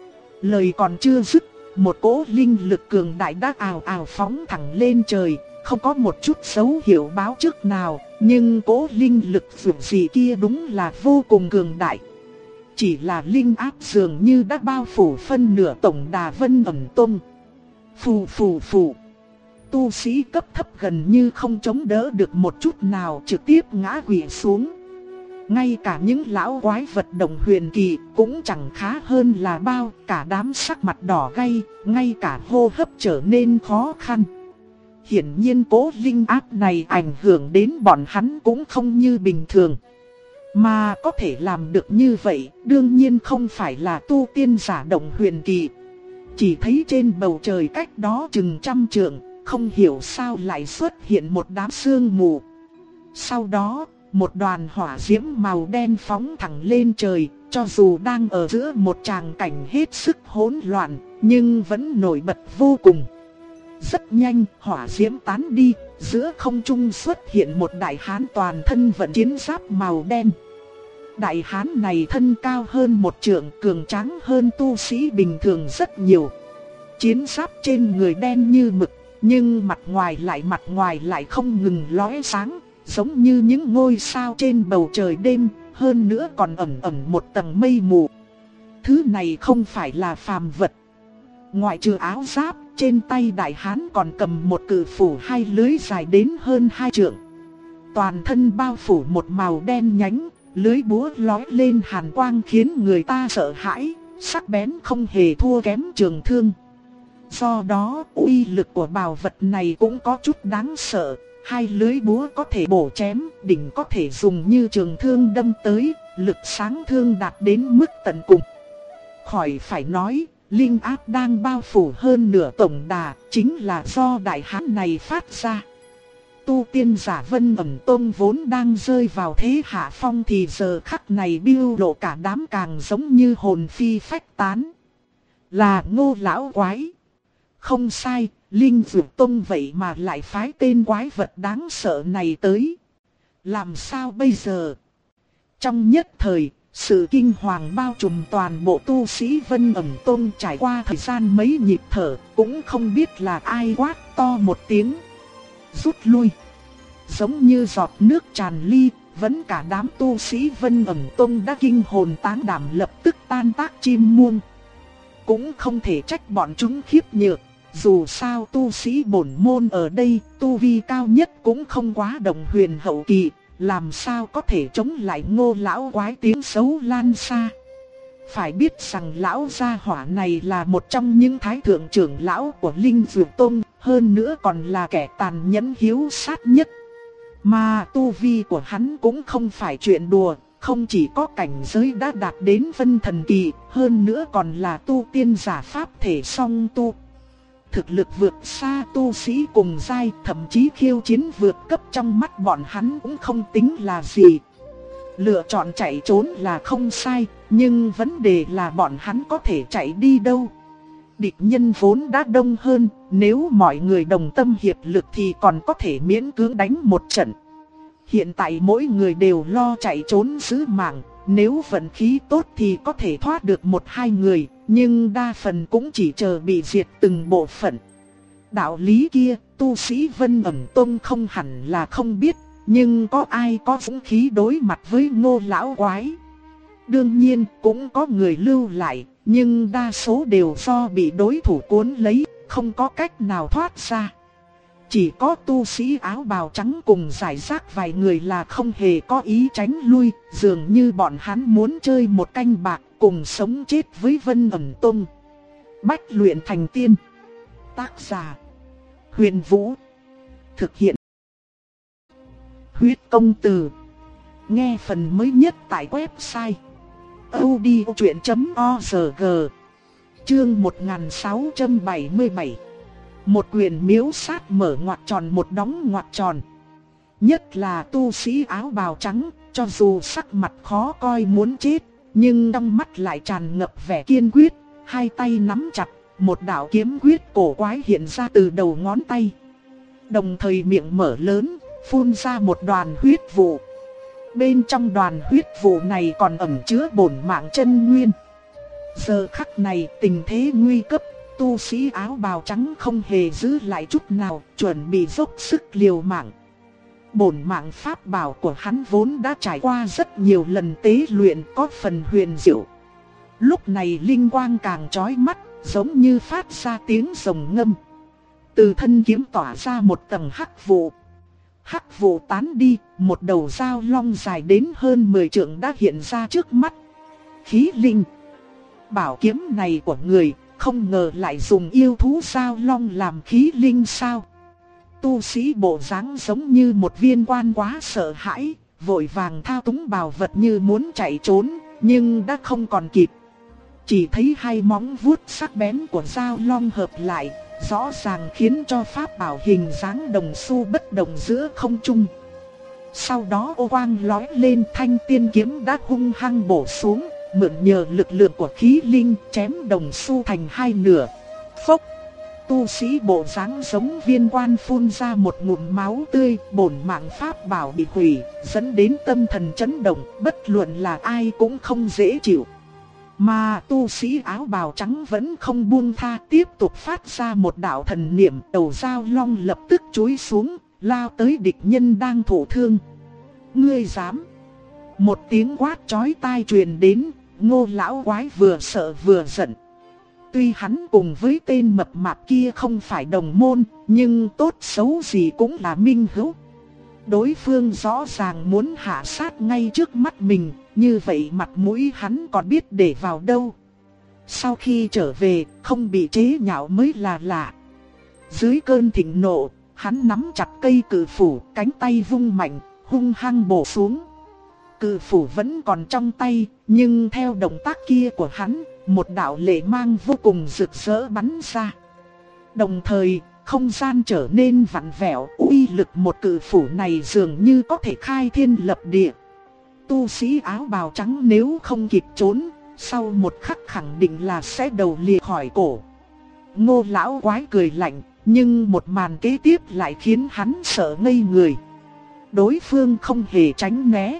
Lời còn chưa dứt, một cỗ linh lực cường đại đã ào ào phóng thẳng lên trời, không có một chút dấu hiệu báo trước nào, nhưng cỗ linh lực dường gì kia đúng là vô cùng cường đại. Chỉ là linh áp dường như đã bao phủ phân nửa tổng đà Vân Ẩn Tông. Phù phù phù. Tu sĩ cấp thấp gần như không chống đỡ được một chút nào, trực tiếp ngã quỵ xuống. Ngay cả những lão quái vật đồng huyền kỳ cũng chẳng khá hơn là bao, cả đám sắc mặt đỏ gay, ngay cả hô hấp trở nên khó khăn. Hiển nhiên cố linh áp này ảnh hưởng đến bọn hắn cũng không như bình thường. Mà có thể làm được như vậy, đương nhiên không phải là tu tiên giả đồng huyền kỳ. Chỉ thấy trên bầu trời cách đó chừng 100 trượng, không hiểu sao lại xuất hiện một đám sương mù. Sau đó, một đoàn hỏa diễm màu đen phóng thẳng lên trời, cho dù đang ở giữa một tràng cảnh hết sức hỗn loạn, nhưng vẫn nổi bật vô cùng. Rất nhanh, hỏa diễm tán đi, giữa không trung xuất hiện một đại hán toàn thân vận chiến giáp màu đen. Đại hán này thân cao hơn 1 trượng, cường tráng hơn tu sĩ bình thường rất nhiều. Chiến giáp trên người đen như mực, nhưng mặt ngoài lại không ngừng lóe sáng, giống như những ngôi sao trên bầu trời đêm, hơn nữa còn ẩn ẩn một tầng mây mù. Thứ này không phải là phàm vật. Ngoại trừ áo giáp, trên tay đại hán còn cầm một cự phủ hai lưới dài đến hơn 2 trượng. Toàn thân bao phủ một màu đen nhánh, lưới búa lóe lên hàn quang khiến người ta sợ hãi, sắc bén không hề thua kém trường thương. Do đó, uy lực của bảo vật này cũng có chút đáng sợ. Hai lưới búa có thể bổ chém, đỉnh có thể dùng như trường thương đâm tới, lực sáng thương đạt đến mức tận cùng. Khỏi phải nói, linh áp đang bao phủ hơn nửa tổng đà, chính là do đại hán này phát ra. Tu tiên giả Vân Ẩn Tông vốn đang rơi vào thế hạ phong thì giờ khắc này biêu lộ cả đám càng giống như hồn phi phách tán. Là Ngô lão quái. Không sai, Linh Dược Tông vậy mà lại phái tên quái vật đáng sợ này tới. Làm sao bây giờ? Trong nhất thời, sự kinh hoàng bao trùm toàn bộ tu sĩ Vân Ẩn Tông, trải qua thời gian mấy nhịp thở, cũng không biết là ai quát to một tiếng. Rút lui. Giống như giọt nước tràn ly, vẫn cả đám tu sĩ Vân Ẩn Tông đã kinh hồn táng đảm lập tức tan tác chim muông. Cũng không thể trách bọn chúng khiếp nhược. Dù sao tu sĩ bổn môn ở đây, tu vi cao nhất cũng không quá đồng huyền hậu kỳ, làm sao có thể chống lại Ngô lão quái tiếng xấu lan xa. Phải biết rằng lão gia hỏa này là một trong những thái thượng trưởng lão của Linh Dược Tông, hơn nữa còn là kẻ tàn nhẫn hiếu sát nhất. Mà tu vi của hắn cũng không phải chuyện đùa, không chỉ có cảnh giới đã đạt đến Vân Thần Kỳ, hơn nữa còn là tu tiên giả pháp thể song tu. Thực lực vượt xa tu sĩ cùng giai, thậm chí khiêu chiến vượt cấp trong mắt bọn hắn cũng không tính là gì. Lựa chọn chạy trốn là không sai, nhưng vấn đề là bọn hắn có thể chạy đi đâu. Địch nhân vốn đã đông hơn, nếu mọi người đồng tâm hiệp lực thì còn có thể miễn cưỡng đánh một trận. Hiện tại mỗi người đều lo chạy trốn giữ mạng, nếu vận khí tốt thì có thể thoát được 1-2 người, nhưng đa phần cũng chỉ chờ bị diệt từng bộ phận. Đạo lý kia, tu sĩ Vân Ẩn Tông không hẳn là không biết, nhưng có ai có dũng khí đối mặt với Ngô lão quái. Đương nhiên cũng có người lưu lại, nhưng đa số đều do bị đối thủ cuốn lấy, không có cách nào thoát ra. Chỉ có tu sĩ áo bào trắng cùng giải rác vài người là không hề có ý tránh lui, dường như bọn hắn muốn chơi một canh bạc cùng sống chết với Vân Ẩn Tông. Bách luyện thành tiên. Tác giả: Huyền Vũ. Thực hiện: Huyết Công Từ. Nghe phần mới nhất tại website audiochuyện.org. Chương 1677. Một quyền miếu sát mở ngoặc tròn một đóng ngoặc tròn. Nhất là tu sĩ áo bào trắng, cho dù sắc mặt khó coi muốn chết, nhưng trong mắt lại tràn ngập vẻ kiên quyết, hai tay nắm chặt, một đạo kiếm quyết cổ quái hiện ra từ đầu ngón tay. Đồng thời miệng mở lớn, phun ra một đoàn huyết vụ. Bên trong đoàn huyết vụ này còn ẩn chứa bổn mạng chân nguyên. Giờ khắc này tình thế nguy cấp, tu sĩ áo bào trắng không hề giữ lại chút nào, chuẩn bị dốc sức liều mạng. Bổn mạng pháp bảo của hắn vốn đã trải qua rất nhiều lần tế luyện, có phần huyền diệu. Lúc này linh quang càng chói mắt, giống như phát ra tiếng rồng ngâm. Từ thân kiếm tỏa ra một tầng hắc vụ. Hắc vụ tán đi, một đầu dao long dài đến hơn 10 trượng đã hiện ra trước mắt. Khí linh. Bảo kiếm này của người, không ngờ lại dùng yêu thú dao long làm khí linh sao? Tu sĩ bộ dáng giống như một viên quan quá sợ hãi, vội vàng thao túng bào vật như muốn chạy trốn, nhưng đã không còn kịp. Chỉ thấy hai móng vuốt sắc bén của dao long hợp lại, rõ ràng khiến cho pháp bảo hình dáng đồng xu bất động giữa không trung. Sau đó ô quang lóe lên, thanh tiên kiếm đã hung hăng bổ xuống, mượn nhờ lực lượng của khí linh chém đồng xu thành hai nửa. Phốc! Tu sĩ bộ dáng giống viên quan phun ra một ngụm máu tươi, bổn mạng pháp bảo bị hủy, dẫn đến tâm thần chấn động, bất luận là ai cũng không dễ chịu. Mà tu sĩ áo bào trắng vẫn không buông tha, tiếp tục phát ra một đạo thần niệm, đầu dao long lập tức chúi xuống, lao tới địch nhân đang thụ thương. Ngươi dám! Một tiếng quát chói tai truyền đến, Ngô lão quái vừa sợ vừa giận. Tuy hắn cùng với tên mập mạp kia không phải đồng môn, nhưng tốt xấu gì cũng là minh hữu. Đối phương rõ ràng muốn hạ sát ngay trước mắt mình, như vậy mặt mũi hắn còn biết để vào đâu. Sau khi trở về, không bị chế nhạo mới là lạ. Dưới cơn thịnh nộ, hắn nắm chặt cây cự phủ, cánh tay vung mạnh, hung hăng bổ xuống. Cự phủ vẫn còn trong tay, nhưng theo động tác kia của hắn, một đạo lệ mang vô cùng rực rỡ bắn ra. Đồng thời, không gian trở nên vặn vẹo, uy lực một cự phủ này dường như có thể khai thiên lập địa. Tu sĩ áo bào trắng nếu không kịp trốn, sau một khắc khẳng định là sẽ đầu lìa khỏi cổ. Ngô lão quái cười lạnh, nhưng một màn kế tiếp lại khiến hắn sợ ngây người. Đối phương không hề tránh né.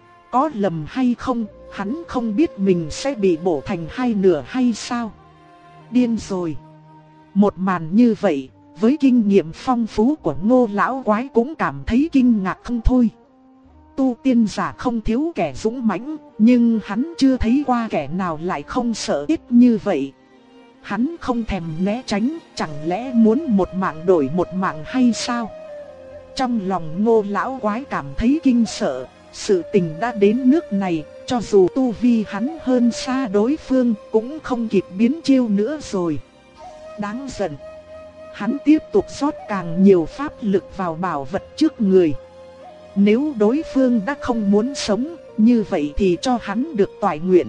Có lầm hay không, hắn không biết mình sẽ bị bổ thành hai nửa hay sao? Điên rồi! Một màn như vậy, với kinh nghiệm phong phú của Ngô lão quái cũng cảm thấy kinh ngạc không thôi. Tu tiên giả không thiếu kẻ dũng mãnh, nhưng hắn chưa thấy qua kẻ nào lại không sợ ít như vậy. Hắn không thèm né tránh, chẳng lẽ muốn một mạng đổi một mạng hay sao? Trong lòng Ngô lão quái cảm thấy kinh sợ, sự tình đã đến nước này, cho dù tu vi hắn hơn xa đối phương cũng không kịp biến chiêu nữa rồi. Đáng giận. Hắn tiếp tục rót càng nhiều pháp lực vào bảo vật trước người. Nếu đối phương đã không muốn sống, như vậy thì cho hắn được toại nguyện.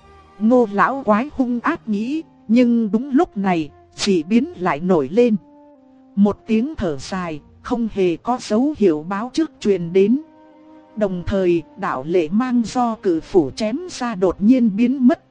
Ngô lão quái hung ác nghĩ, nhưng đúng lúc này, dị biến lại nổi lên. Một tiếng thở dài, không hề có dấu hiệu báo trước truyền đến. Đồng thời, đạo lệ mang do cự phủ chém ra đột nhiên biến mất.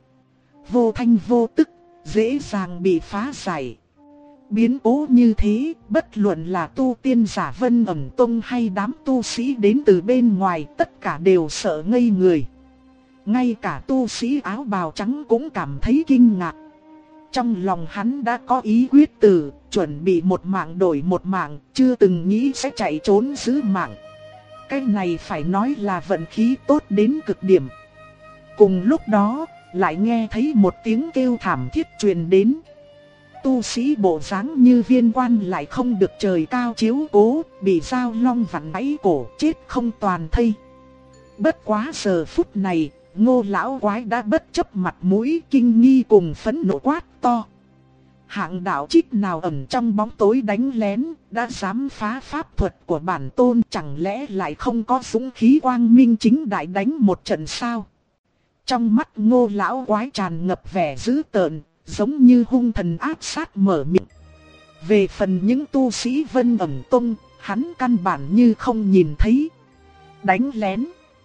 Vô thanh vô tức, dễ dàng bị phá giải. Biến cố như thế, bất luận là tu tiên giả Vân Ẩn Tông hay đám tu sĩ đến từ bên ngoài, tất cả đều sợ ngây người. Ngay cả tu sĩ áo bào trắng cũng cảm thấy kinh ngạc. Trong lòng hắn đã có ý quyết tử, chuẩn bị một mạng đổi một mạng, chưa từng nghĩ sẽ chạy trốn giữ mạng. Cái này phải nói là vận khí tốt đến cực điểm. Cùng lúc đó, lại nghe thấy một tiếng kêu thảm thiết truyền đến. Tu sĩ bộ dáng như Viên Quan lại không được trời cao chiếu cố, bị dao long vặn gãy cổ, chết không toàn thây. Bất quá giờ phút này, Ngô lão quái đã bất chấp mặt mũi kinh nghi cùng phẫn nộ quát to. Hạng đạo trích nào ẩn trong bóng tối đánh lén, đã dám phá pháp thuật của bản tôn, chẳng lẽ lại không có dũng khí quang minh chính đại đánh một trận sao? Trong mắt Ngô lão quái tràn ngập vẻ dữ tợn, giống như hung thần ác sát mở miệng. Về phần những tu sĩ Vân Ẩm Tông, hắn căn bản như không nhìn thấy. Đánh lén.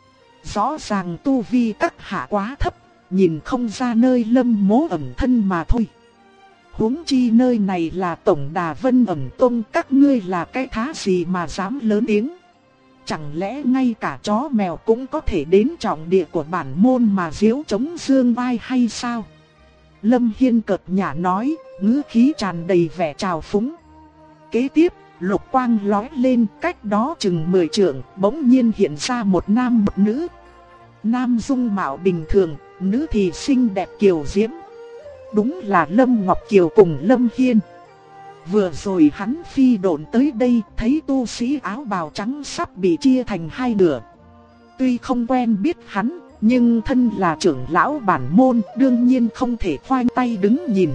Rõ ràng tu vi các hạ quá thấp, nhìn không ra nơi Lâm Mỗ ẩn thân mà thôi. Huống chi nơi này là tổng đà Vân Ẩm Tông, các ngươi là cái thá gì mà dám lớn tiếng? Chẳng lẽ ngay cả chó mèo cũng có thể đến trọng địa của bản môn mà giễu chống dương vai hay sao? Lâm Hiên cợt nhả nói, ngữ khí tràn đầy vẻ trào phúng. Kế tiếp, lục quang lóe lên, cách đó chừng 10 trượng, bỗng nhiên hiện ra một nam một nữ. Nam dung mạo bình thường, nữ thì xinh đẹp kiều diễm. Đúng là Lâm Ngọc Kiều cùng Lâm Hiên. Vừa rồi hắn phi độn tới đây, thấy tu sĩ áo bào trắng sắp bị chia thành hai nửa. Tuy không quen biết hắn, nhưng thân là trưởng lão bản môn, đương nhiên không thể khoanh tay đứng nhìn.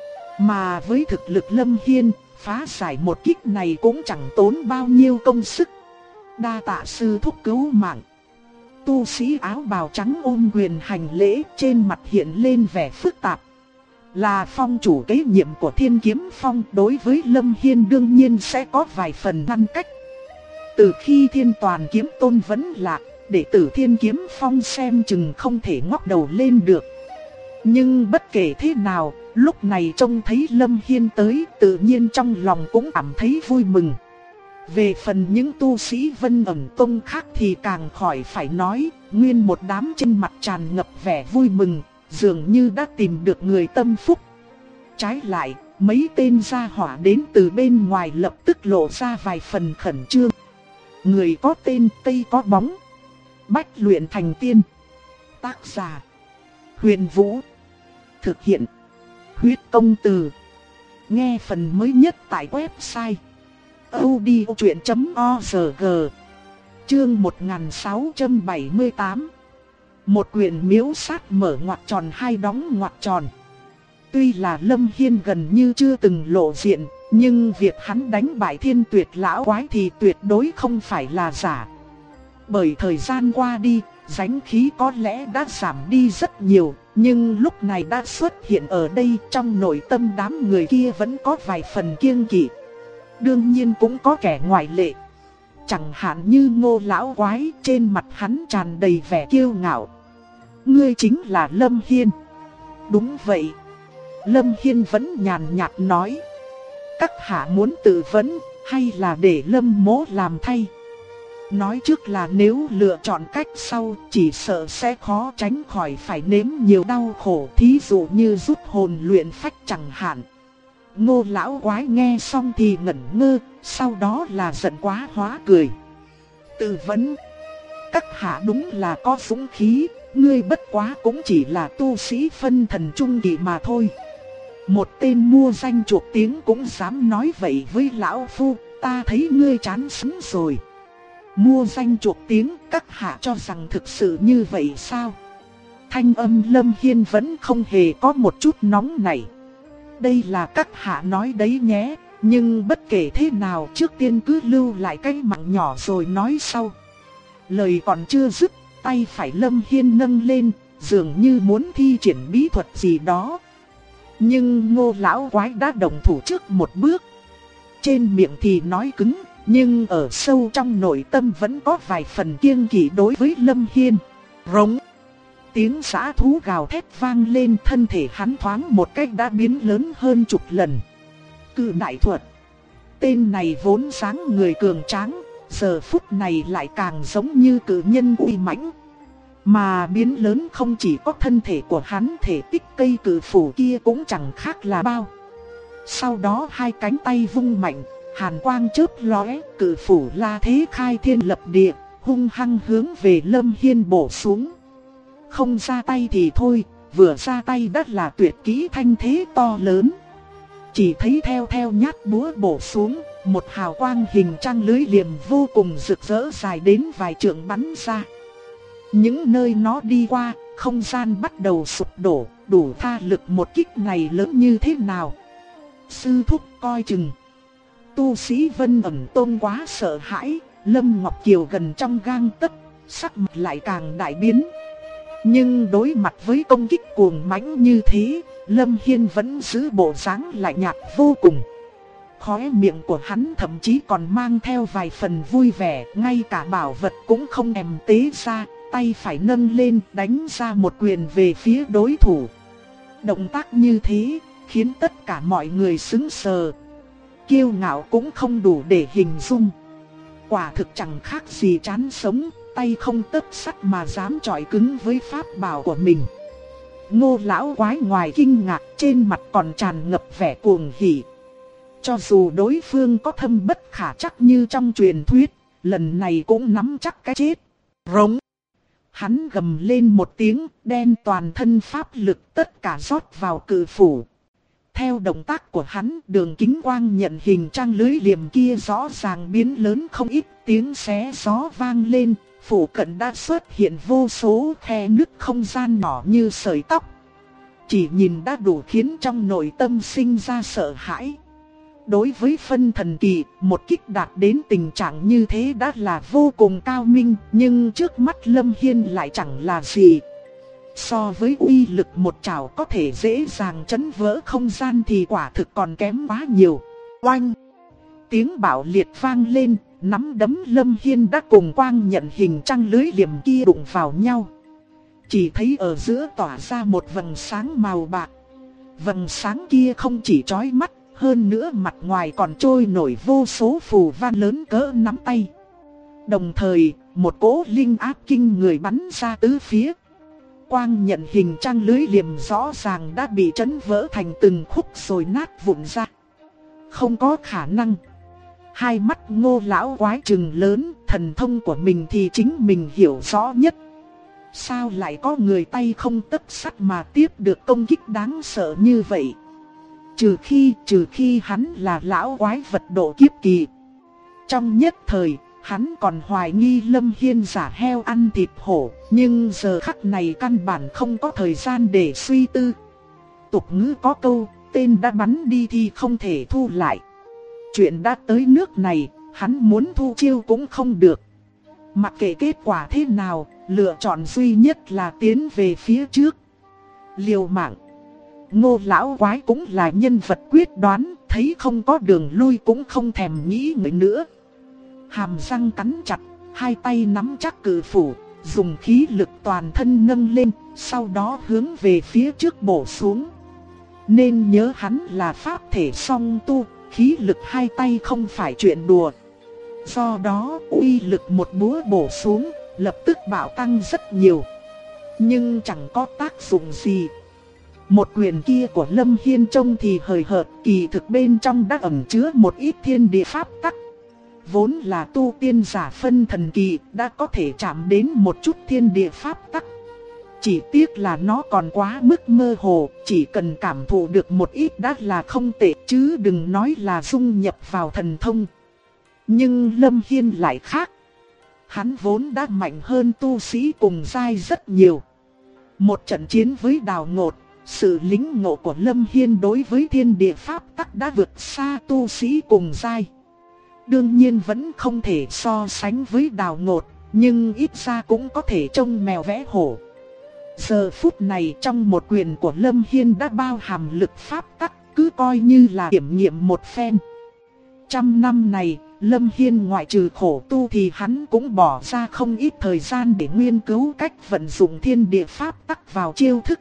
Mà với thực lực Lâm Hiên, phá giải một kích này cũng chẳng tốn bao nhiêu công sức. Đa tạ sư thúc cứu mạng. Tu sĩ áo bào trắng ôm quyền hành lễ, trên mặt hiện lên vẻ phức tạp. Là phong chủ kế nhiệm của Thiên Kiếm Phong, đối với Lâm Hiên đương nhiên sẽ có vài phần ngăn cách. Từ khi Thiên Toàn Kiếm Tôn vẫn lạc, đệ tử Thiên Kiếm Phong xem chừng không thể ngóc đầu lên được. Nhưng bất kể thế nào, lúc này trông thấy Lâm Hiên tới, tự nhiên trong lòng cũng cảm thấy vui mừng. Về phần những tu sĩ Vân Ẩm Tông khác thì càng khỏi phải nói, nguyên một đám trên mặt tràn ngập vẻ vui mừng, dường như đã tìm được người tâm phúc. Trái lại, mấy tên gia hỏa đến từ bên ngoài lập tức lộ ra vài phần khẩn trương. Người có tên Tây có bóng. Bách luyện thành tiên. Tác giả: Huyền Vũ. Thực hiện: Huyết Công Từ. Nghe phần mới nhất tại website audiochuyện.org. Chương 1678. Một quyển miếu sát mở ngoặc tròn hai đóng ngoặc tròn. Tuy là Lâm Hiên gần như chưa từng lộ diện, nhưng việc hắn đánh bại Thiên Tuyệt lão quái thì tuyệt đối không phải là giả. Bởi thời gian qua đi, danh khí có lẽ đã giảm đi rất nhiều, nhưng lúc này đã xuất hiện ở đây, trong nội tâm đám người kia vẫn có vài phần kiêng kỵ. Đương nhiên cũng có kẻ ngoại lệ. Chẳng hạn như Ngô lão quái, trên mặt hắn tràn đầy vẻ kiêu ngạo. Ngươi chính là Lâm Hiên. Đúng vậy. Lâm Hiên vẫn nhàn nhạt nói. Các hạ muốn tự vấn, hay là để Lâm Mỗ làm thay? Nói trước là nếu lựa chọn cách sau, chỉ sợ sẽ khó tránh khỏi phải nếm nhiều đau khổ, thí dụ như rút hồn luyện phách chẳng hạn. Ngô lão quái nghe xong thì ngẩn ngơ, sau đó là giận quá hóa cười. Tự vấn. Các hạ đúng là có dũng khí, ngươi bất quá cũng chỉ là tu sĩ phân thần trung kỳ mà thôi. Một tên mua danh chuộc tiếng cũng dám nói vậy với lão phu, ta thấy ngươi chán sống rồi. Mua danh chuộc tiếng, các hạ cho rằng thực sự như vậy sao? Thanh âm Lâm Hiên vẫn không hề có một chút nóng nảy. Đây là các hạ nói đấy nhé, nhưng bất kể thế nào trước tiên cứ lưu lại cái mạng nhỏ rồi nói sau. Lời còn chưa dứt, tay phải Lâm Hiên nâng lên, dường như muốn thi triển bí thuật gì đó. Nhưng Ngô lão quái đã động thủ trước một bước. Trên miệng thì nói cứng, nhưng ở sâu trong nội tâm vẫn có vài phần kiêng kỵ đối với Lâm Hiên. Rống. Tiếng giã thú gào thét vang lên, thân thể hắn thoáng một cách đã biến lớn hơn chục lần. Cự đại thuật. Tên này vốn dáng người cường tráng, giờ phút này lại càng giống như cự nhân uy mãnh. Mà biến lớn không chỉ có thân thể của hắn, thể tích cây cự phủ kia cũng chẳng khác là bao. Sau đó hai cánh tay vung mạnh, hàn quang chớp lóe, cự phủ la thế khai thiên lập địa, hung hăng hướng về Lâm Hiên bổ xuống. Không ra tay thì thôi, vừa ra tay đã là tuyệt kỹ thanh thế to lớn. Chỉ thấy theo nhát búa bổ xuống, một hào quang hình trăng lưới liềm vô cùng rực rỡ dài đến vài trượng bắn ra. Những nơi nó đi qua, không gian bắt đầu sụp đổ, đủ tha lực một kích này lớn như thế nào. Sư thúc coi chừng. Tu sĩ Vân Ẩn Tôn quá sợ hãi, Lâm Ngọc Kiều gần trong gang tấc, sắc mặt lại càng đại biến. Nhưng đối mặt với công kích cuồng mãnh như thế, Lâm Hiên vẫn giữ bộ dáng lạnh nhạt vô cùng. Khóe miệng của hắn thậm chí còn mang theo vài phần vui vẻ, ngay cả bảo vật cũng không thèm tế ra, tay phải nâng lên đánh ra một quyền về phía đối thủ. Động tác như thế, khiến tất cả mọi người sững sờ. Kiêu ngạo cũng không đủ để hình dung. Quả thực chẳng khác gì chán sống, tay không tấc sắt mà dám chọi cứng với pháp bảo của mình. Ngô lão quái ngoài kinh ngạc, trên mặt còn tràn ngập vẻ cuồng hỉ. Cho dù đối phương có thâm bất khả trắc như trong truyền thuyết, lần này cũng nắm chắc cái chết. Rống. Hắn gầm lên một tiếng, đem toàn thân pháp lực tất cả rót vào cự phủ. Theo động tác của hắn, đường kính quang nhận hình trăng lưới liềm kia rõ ràng biến lớn không ít, tiếng xé gió vang lên, phủ cận đã xuất hiện vô số khe nứt không gian nhỏ như sợi tóc. Chỉ nhìn đã đủ khiến trong nội tâm sinh ra sợ hãi. Đối với phân thần kỳ, một kích đạt đến tình trạng như thế đã là vô cùng cao minh, nhưng trước mắt Lâm Hiên lại chẳng là gì. So với uy lực một chảo có thể dễ dàng chấn vỡ không gian thì quả thực còn kém quá nhiều. Oanh! Tiếng bạo liệt vang lên, nắm đấm Lâm Hiên đã cùng quang nhận hình trăng lưới liềm kia đụng vào nhau. Chỉ thấy ở giữa tỏa ra một vầng sáng màu bạc. Vầng sáng kia không chỉ chói mắt, hơn nữa mặt ngoài còn trôi nổi vô số phù văn lớn cỡ nắm tay. Đồng thời, một cỗ linh áp kinh người bắn ra tứ phía. Quang nhận hình trăng lưới liềm rõ ràng đã bị chấn vỡ thành từng khúc rồi nát vụn ra. Không có khả năng. Hai mắt Ngô lão quái trừng lớn, thần thông của mình thì chính mình hiểu rõ nhất. Sao lại có người tay không tấc sắt mà tiếp được công kích đáng sợ như vậy? Trừ khi hắn là lão quái vật độ kiếp kỳ. Trong nhất thời, hắn còn hoài nghi Lâm Hiên giả heo ăn thịt hổ, nhưng giờ khắc này căn bản không có thời gian để suy tư. Tục ngữ có câu, tên đã bắn đi thì không thể thu lại. Chuyện đã tới nước này, hắn muốn thu chiêu cũng không được. Mặc kệ kết quả thế nào, lựa chọn duy nhất là tiến về phía trước. Liều mạng. Ngô lão quái cũng là nhân vật quyết đoán, thấy không có đường lui cũng không thèm nghĩ ngợi nữa. Hàm răng cắn chặt, hai tay nắm chắc cự phủ, dùng khí lực toàn thân nâng lên, sau đó hướng về phía trước bổ xuống. Nên nhớ hắn là pháp thể song tu, khí lực hai tay không phải chuyện đùa. Do đó uy lực một búa bổ xuống, lập tức bạo tăng rất nhiều. Nhưng chẳng có tác dụng gì. Một quyền kia của Lâm Hiên trông thì hời hợt, kỳ thực bên trong đã ẩn chứa một ít thiên địa pháp tắc. Vốn là tu tiên giả phân thần kỳ, đã có thể chạm đến một chút thiên địa pháp tắc. Chỉ tiếc là nó còn quá mức mơ hồ, chỉ cần cảm thụ được một ít đã là không tệ, chứ đừng nói là dung nhập vào thần thông. Nhưng Lâm Hiên lại khác. Hắn vốn đã mạnh hơn tu sĩ cùng giai rất nhiều. Một trận chiến với Đào Ngột, sự lĩnh ngộ của Lâm Hiên đối với thiên địa pháp tắc đã vượt xa tu sĩ cùng giai. Đương nhiên vẫn không thể so sánh với Đào Ngột, nhưng ít ra cũng có thể trông mèo vẽ hổ. Giờ phút này trong một quyền của Lâm Hiên đã bao hàm lực pháp tắc, cứ coi như là kiểm nghiệm một phen. Trăm năm này, Lâm Hiên ngoại trừ khổ tu thì hắn cũng bỏ ra không ít thời gian để nghiên cứu cách vận dụng thiên địa pháp tắc vào chiêu thức.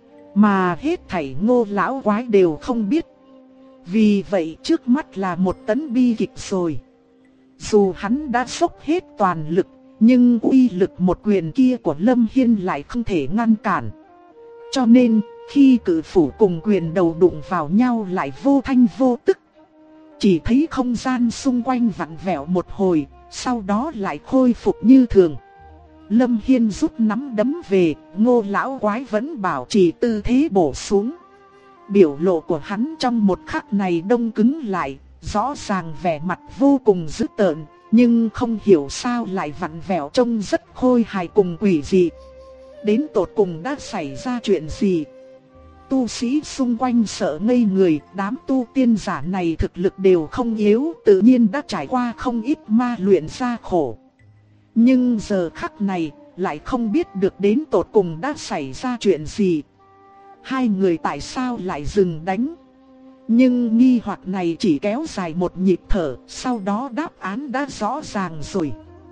Mà hết thảy Ngô lão quái đều không biết. Vì vậy trước mắt là một tấn bi kịch rồi. Dù hắn đã dốc hết toàn lực, nhưng uy lực một quyền kia của Lâm Hiên lại không thể ngăn cản. Cho nên, khi cự phủ cùng quyền đầu đụng vào nhau lại vô thanh vô tức. Chỉ thấy không gian xung quanh vặn vẹo một hồi, sau đó lại khôi phục như thường. Lâm Hiên rút nắm đấm về, Ngô lão quái vẫn bảo trì tư thế bổ xuống. Biểu lộ của hắn trong một khắc này đông cứng lại, rõ ràng vẻ mặt vô cùng dữ tợn, nhưng không hiểu sao lại vặn vẹo trông rất khôi hài cùng quỷ dị. Đến tột cùng đã xảy ra chuyện gì? Tu sĩ xung quanh sợ ngây người, đám tu tiên giả này thực lực đều không yếu, tự nhiên đã trải qua không ít ma luyện gian khổ. Nhưng giờ khắc này, lại không biết được đến tột cùng đã xảy ra chuyện gì. Hai người tại sao lại dừng đánh? Nhưng nghi hoặc này chỉ kéo dài một nhịp thở, sau đó đáp án đã rõ ràng rồi.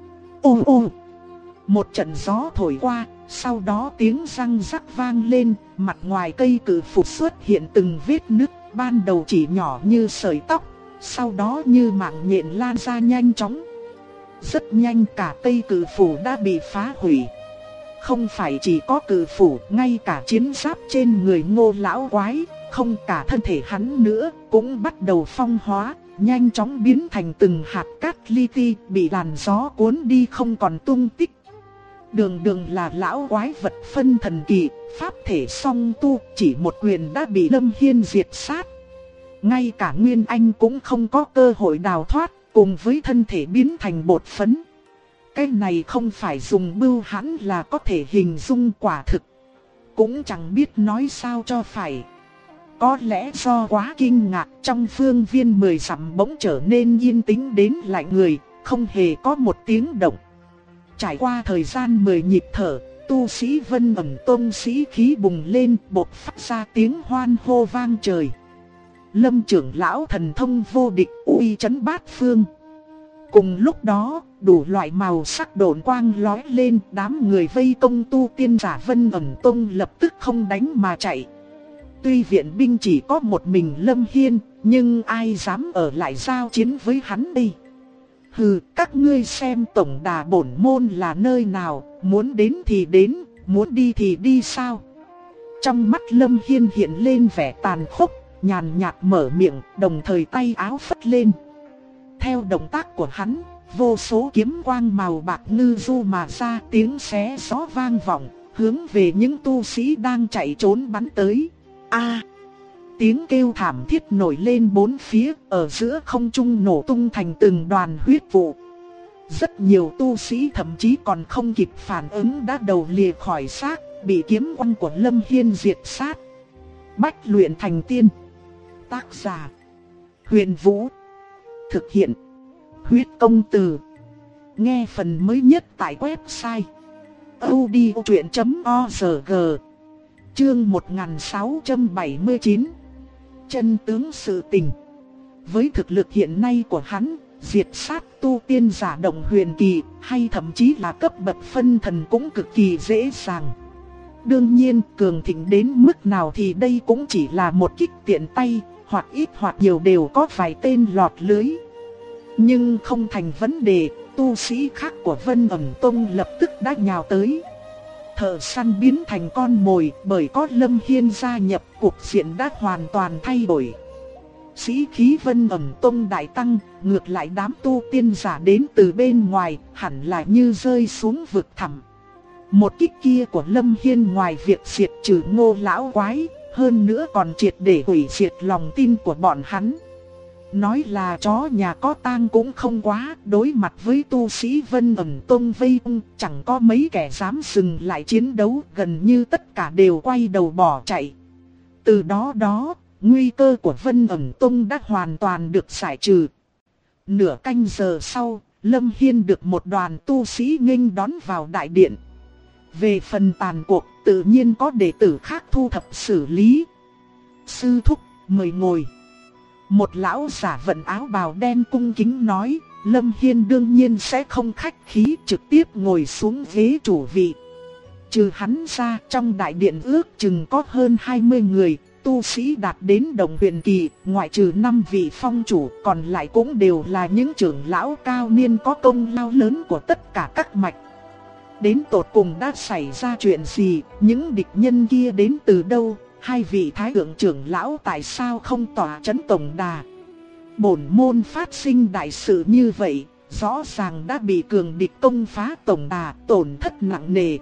Ô ô! Một trận gió thổi qua, sau đó tiếng răng rắc vang lên, mặt ngoài cây cử phủ xuất hiện từng vết nứt, ban đầu chỉ nhỏ như sợi tóc, sau đó như mạng nhện lan ra nhanh chóng. Rất nhanh cả cây cử phủ đã bị phá hủy. Không phải chỉ có cử phủ, ngay cả chiến giáp trên người Ngô lão quái, không cả thân thể hắn nữa, cũng bắt đầu phong hóa, nhanh chóng biến thành từng hạt cát li ti, bị làn gió cuốn đi không còn tung tích. Đường đường là lão quái vật phân thần kỳ, pháp thể song tu, chỉ một quyền đã bị Lâm Hiên diệt sát. Ngay cả Nguyên Anh cũng không có cơ hội đào thoát, cùng với thân thể biến thành bột phấn. Cái này không phải dùng bưu hãn là có thể hình dung quả thực. Cũng chẳng biết nói sao cho phải. Có lẽ do quá kinh ngạc, trong phương viên 10 dặm bỗng trở nên yên tĩnh đến lạnh người, không hề có một tiếng động. Trải qua thời gian 10 nhịp thở, tu sĩ Vân Ẩn Tông sĩ khí bùng lên, bộc phát ra tiếng hoan hô vang trời. Lâm trưởng lão thần thông vô địch, uy chấn bát phương. Cùng lúc đó, đủ loại màu sắc độn quang lóe lên, đám người vây công tu tiên giả Vân Ẩn Tông lập tức không đánh mà chạy. Tuy viện binh chỉ có một mình Lâm Hiên, nhưng ai dám ở lại giao chiến với hắn đây? Hừ, các ngươi xem tổng đà bổn môn là nơi nào, muốn đến thì đến, muốn đi thì đi sao? Trong mắt Lâm Hiên hiện lên vẻ tàn khốc, nhàn nhạt mở miệng, đồng thời tay áo phất lên. Theo động tác của hắn, vô số kiếm quang màu bạc ngư du mà ra, tiếng xé gió vang vọng, hướng về những tu sĩ đang chạy trốn bắn tới. A! Tiếng kêu thảm thiết nổi lên bốn phía, ở giữa không trung nổ tung thành từng đoàn huyết vụ. Rất nhiều tu sĩ thậm chí còn không kịp phản ứng đã đầu lìa khỏi xác, bị kiếm quang của Lâm Hiên diệt sát. Bách luyện thành tiên. Tác giả: Huyền Vũ. Thực hiện: Huyết Công Từ. Nghe phần mới nhất tại website audiochuyện.org. Chương 1679. Chân tướng sự tình. Với thực lực hiện nay của hắn, diệt sát tu tiên giả động huyền kỳ, hay thậm chí là cấp bậc phân thần cũng cực kỳ dễ dàng. Đương nhiên, cường thịnh đến mức nào thì đây cũng chỉ là một kích tiện tay, hoặc ít hoặc nhiều đều có vài tên lọt lưới. Nhưng không thành vấn đề, tu sĩ khác của Vân Ẩn Tông lập tức đã nhào tới. Thợ săn biến thành con mồi, bởi có Lâm Hiên gia nhập, cuộc diện đã hoàn toàn thay đổi. Sĩ khí Vân Ẩn Tông đại tăng, ngược lại đám tu tiên giả đến từ bên ngoài, hẳn là như rơi xuống vực thẳm. Một kích kia của Lâm Hiên ngoài việc diệt trừ Ngô lão quái, hơn nữa còn triệt để hủy diệt lòng tin của bọn hắn. Nói là chó nhà có tang cũng không quá, đối mặt với tu sĩ Vân Ẩn Tông vây công, chẳng có mấy kẻ dám dừng lại chiến đấu, gần như tất cả đều quay đầu bỏ chạy. Từ đó, nguy cơ của Vân Ẩn Tông đã hoàn toàn được giải trừ. Nửa canh giờ sau, Lâm Hiên được một đoàn tu sĩ nghênh đón vào đại điện. Về phần tàn cuộc, tự nhiên có đệ tử khác thu thập xử lý. Sư thúc, mời ngồi. Một lão giả vận áo bào đen cung kính nói, Lâm Hiên đương nhiên sẽ không khách khí, trực tiếp ngồi xuống ghế chủ vị. Trừ hắn ra, trong đại điện ước chừng có hơn 20 người, tu sĩ đạt đến đồng huyền kỳ, ngoại trừ 5 vị phong chủ, còn lại cũng đều là những trưởng lão cao niên có công lao lớn của tất cả các mạch. Đến tột cùng đã xảy ra chuyện gì, những địch nhân kia đến từ đâu? Hai vị thái thượng trưởng lão tại sao không tỏa chấn tổng đà? Bổn môn phát sinh đại sự như vậy, rõ ràng đã bị cường địch công phá tổng đà, tổn thất nặng nề.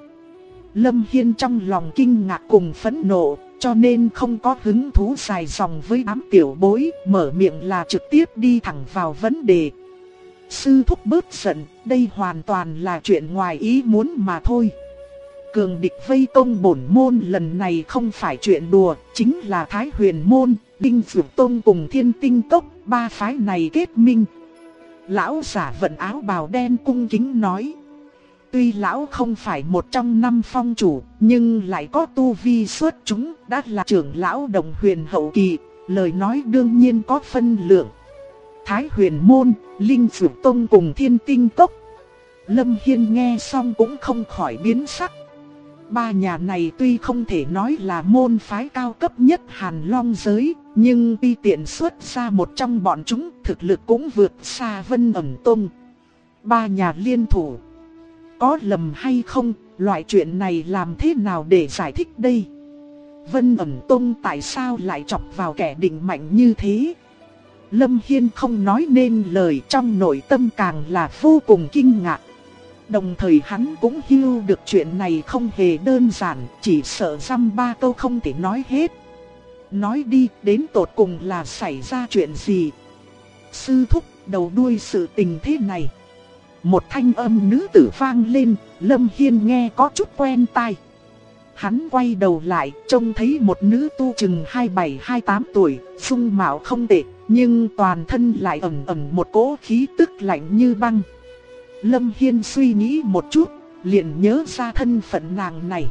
Lâm Hiên trong lòng kinh ngạc cùng phẫn nộ, cho nên không có hứng thú dài dòng với đám tiểu bối, mở miệng là trực tiếp đi thẳng vào vấn đề. Sư thúc bớt giận, đây hoàn toàn là chuyện ngoài ý muốn mà thôi. Cường địch vây công bổn môn lần này không phải chuyện đùa, chính là Thái Huyền môn, Đinh Dược Tông cùng Thiên Tinh Cốc, ba phái này kết minh. Lão giả vận áo bào đen cung kính nói. Tuy lão không phải một trong 5 phong chủ, nhưng lại có tu vi xuất chúng, đã là trưởng lão Đồng Huyền hậu kỳ, lời nói đương nhiên có phân lượng. Thái Huyền môn, Linh Dược Tông cùng Thiên Tinh Cốc. Lâm Hiên nghe xong cũng không khỏi biến sắc. Ba nhà này tuy không thể nói là môn phái cao cấp nhất Hàn Long giới, nhưng tuy tiện xuất ra một trong bọn chúng, thực lực cũng vượt xa Vân Ẩn Tông. Ba nhà liên thủ, có lầm hay không, loại chuyện này làm thế nào để giải thích đây? Vân Ẩn Tông tại sao lại chọc vào kẻ định mạnh như thế? Lâm Hiên không nói nên lời, trong nội tâm càng là vô cùng kinh ngạc. Đồng thời hắn cũng hiểu được chuyện này không hề đơn giản, chỉ sợ dăm ba câu không thể nói hết. Nói đi, đến tột cùng là xảy ra chuyện gì? Sư thúc, đầu đuôi sự tình thế này. Một thanh âm nữ tử vang lên, Lâm Hiên nghe có chút quen tai. Hắn quay đầu lại, trông thấy một nữ tu chừng 27-28 tuổi, dung mạo không tệ, nhưng toàn thân lại ẩn ẩn một cỗ khí tức lạnh như băng. Lâm Hiên suy nghĩ một chút, liền nhớ ra thân phận nàng này.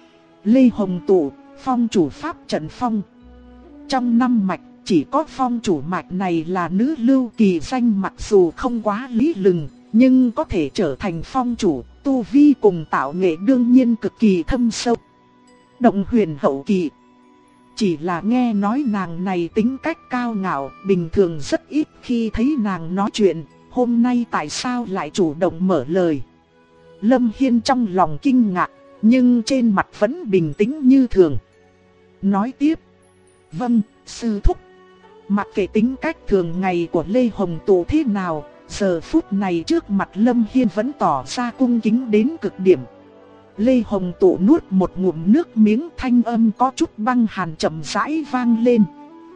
Lê Hồng Tụ, phong chủ pháp trận phong. Trong 5 mạch, chỉ có phong chủ mạch này là nữ lưu kỳ danh, mặc dù không quá lý lừng, nhưng có thể trở thành phong chủ, tu vi cùng tạo nghệ đương nhiên cực kỳ thâm sâu. Động Huyền hậu kỳ. Chỉ là nghe nói nàng này tính cách cao ngạo, bình thường rất ít khi thấy nàng nói chuyện, hôm nay tại sao lại chủ động mở lời. Lâm Hiên trong lòng kinh ngạc, nhưng trên mặt vẫn bình tĩnh như thường. Nói tiếp. Vâng, sư thúc. Mặc kệ tính cách thường ngày của Lê Hồng Tụ thế nào, giờ phút này trước mặt Lâm Hiên vẫn tỏ ra cung kính đến cực điểm. Lê Hồng Tụ nuốt một ngụm nước miếng, thanh âm có chút băng hàn chậm rãi vang lên.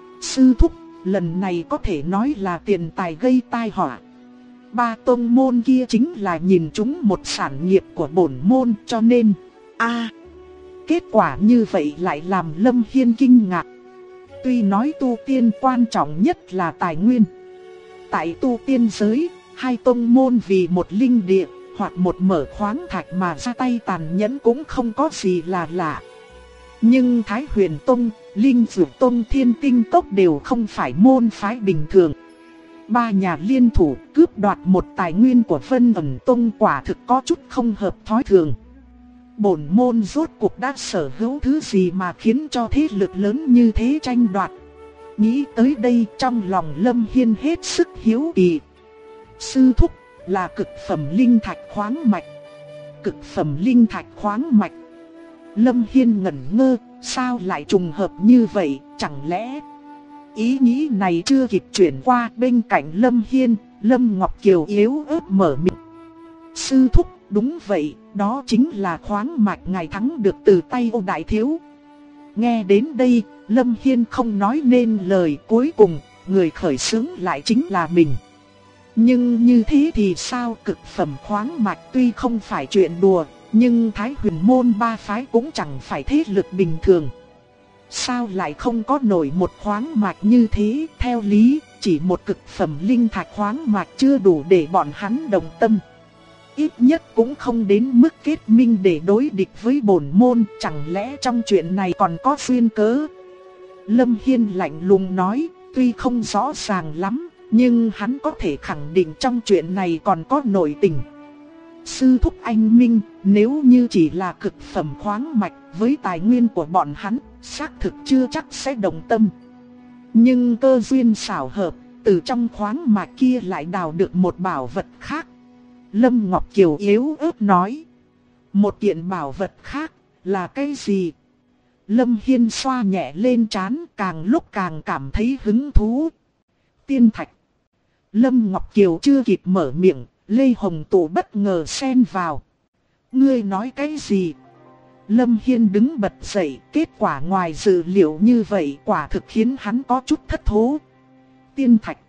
Sư thúc, lần này có thể nói là tiền tài gây tai họa. Ba tông môn kia chính là nhìn chúng một sản nghiệp của bổn môn, cho nên kết quả như vậy lại làm Lâm Hiên kinh ngạc. Tuy nói tu tiên quan trọng nhất là tài nguyên. Tại tu tiên giới, hai tông môn vì một linh địa hoặc một mở khoáng thạch mà ra tay tàn nhẫn cũng không có gì là lạ. Nhưng Thái Huyền Tông, Linh Dược Tông, Thiên Tinh Cốc đều không phải môn phái bình thường. Ba nhà liên thủ cướp đoạt một tài nguyên của Vân Ẩn Tông quả thực có chút không hợp thói thường. Bổn môn rốt cuộc đã sở hữu thứ gì mà khiến cho thế lực lớn như thế tranh đoạt. Nghĩ tới đây trong lòng Lâm Hiên hết sức hiếu kỳ. Sư thúc, là cực phẩm linh thạch khoáng mạch. Cực phẩm linh thạch khoáng mạch. Lâm Hiên ngẩn ngơ, sao lại trùng hợp như vậy, chẳng lẽ... Ý nghĩ này chưa kịp chuyển qua, bên cạnh Lâm Hiên, Lâm Ngọc Kiều yếu ớt mở miệng. Sư thúc, đúng vậy, đó chính là khoáng mạch ngài thắng được từ tay Ô Đại Thiếu. Nghe đến đây, Lâm Hiên không nói nên lời, cuối cùng, người khởi xướng lại chính là mình. Nhưng như thế thì sao, cực phẩm khoáng mạch tuy không phải chuyện đùa, nhưng Thái Huyền môn ba phái cũng chẳng phải thế lực bình thường. Sao lại không có nổi một khoáng mạch như thế, theo lý, chỉ một cực phẩm linh thạch khoáng mạch chưa đủ để bọn hắn đồng tâm. Ít nhất cũng không đến mức kết minh để đối địch với bổn môn, chẳng lẽ trong chuyện này còn có duyên cớ. Lâm Hiên lạnh lùng nói, tuy không rõ ràng lắm, nhưng hắn có thể khẳng định trong chuyện này còn có nội tình. Sư thúc anh minh, nếu như chỉ là cực phẩm khoáng mạch với tài nguyên của bọn hắn, xác thực chưa chắc sẽ đồng tâm. Nhưng cơ duyên xảo hợp, từ trong khoáng mạch kia lại đào được một bảo vật khác. Lâm Ngọc Kiều yếu ớt nói. Một kiện bảo vật khác, là cái gì? Lâm Hiên xoa nhẹ lên trán, càng lúc càng cảm thấy hứng thú. Tiên thạch. Lâm Ngọc Kiều chưa kịp mở miệng, Lê Hồng Tụ bất ngờ xen vào. Ngươi nói cái gì? Lâm Hiên đứng bật dậy, kết quả ngoài dự liệu như vậy quả thực khiến hắn có chút thất thố. Tiên thạch.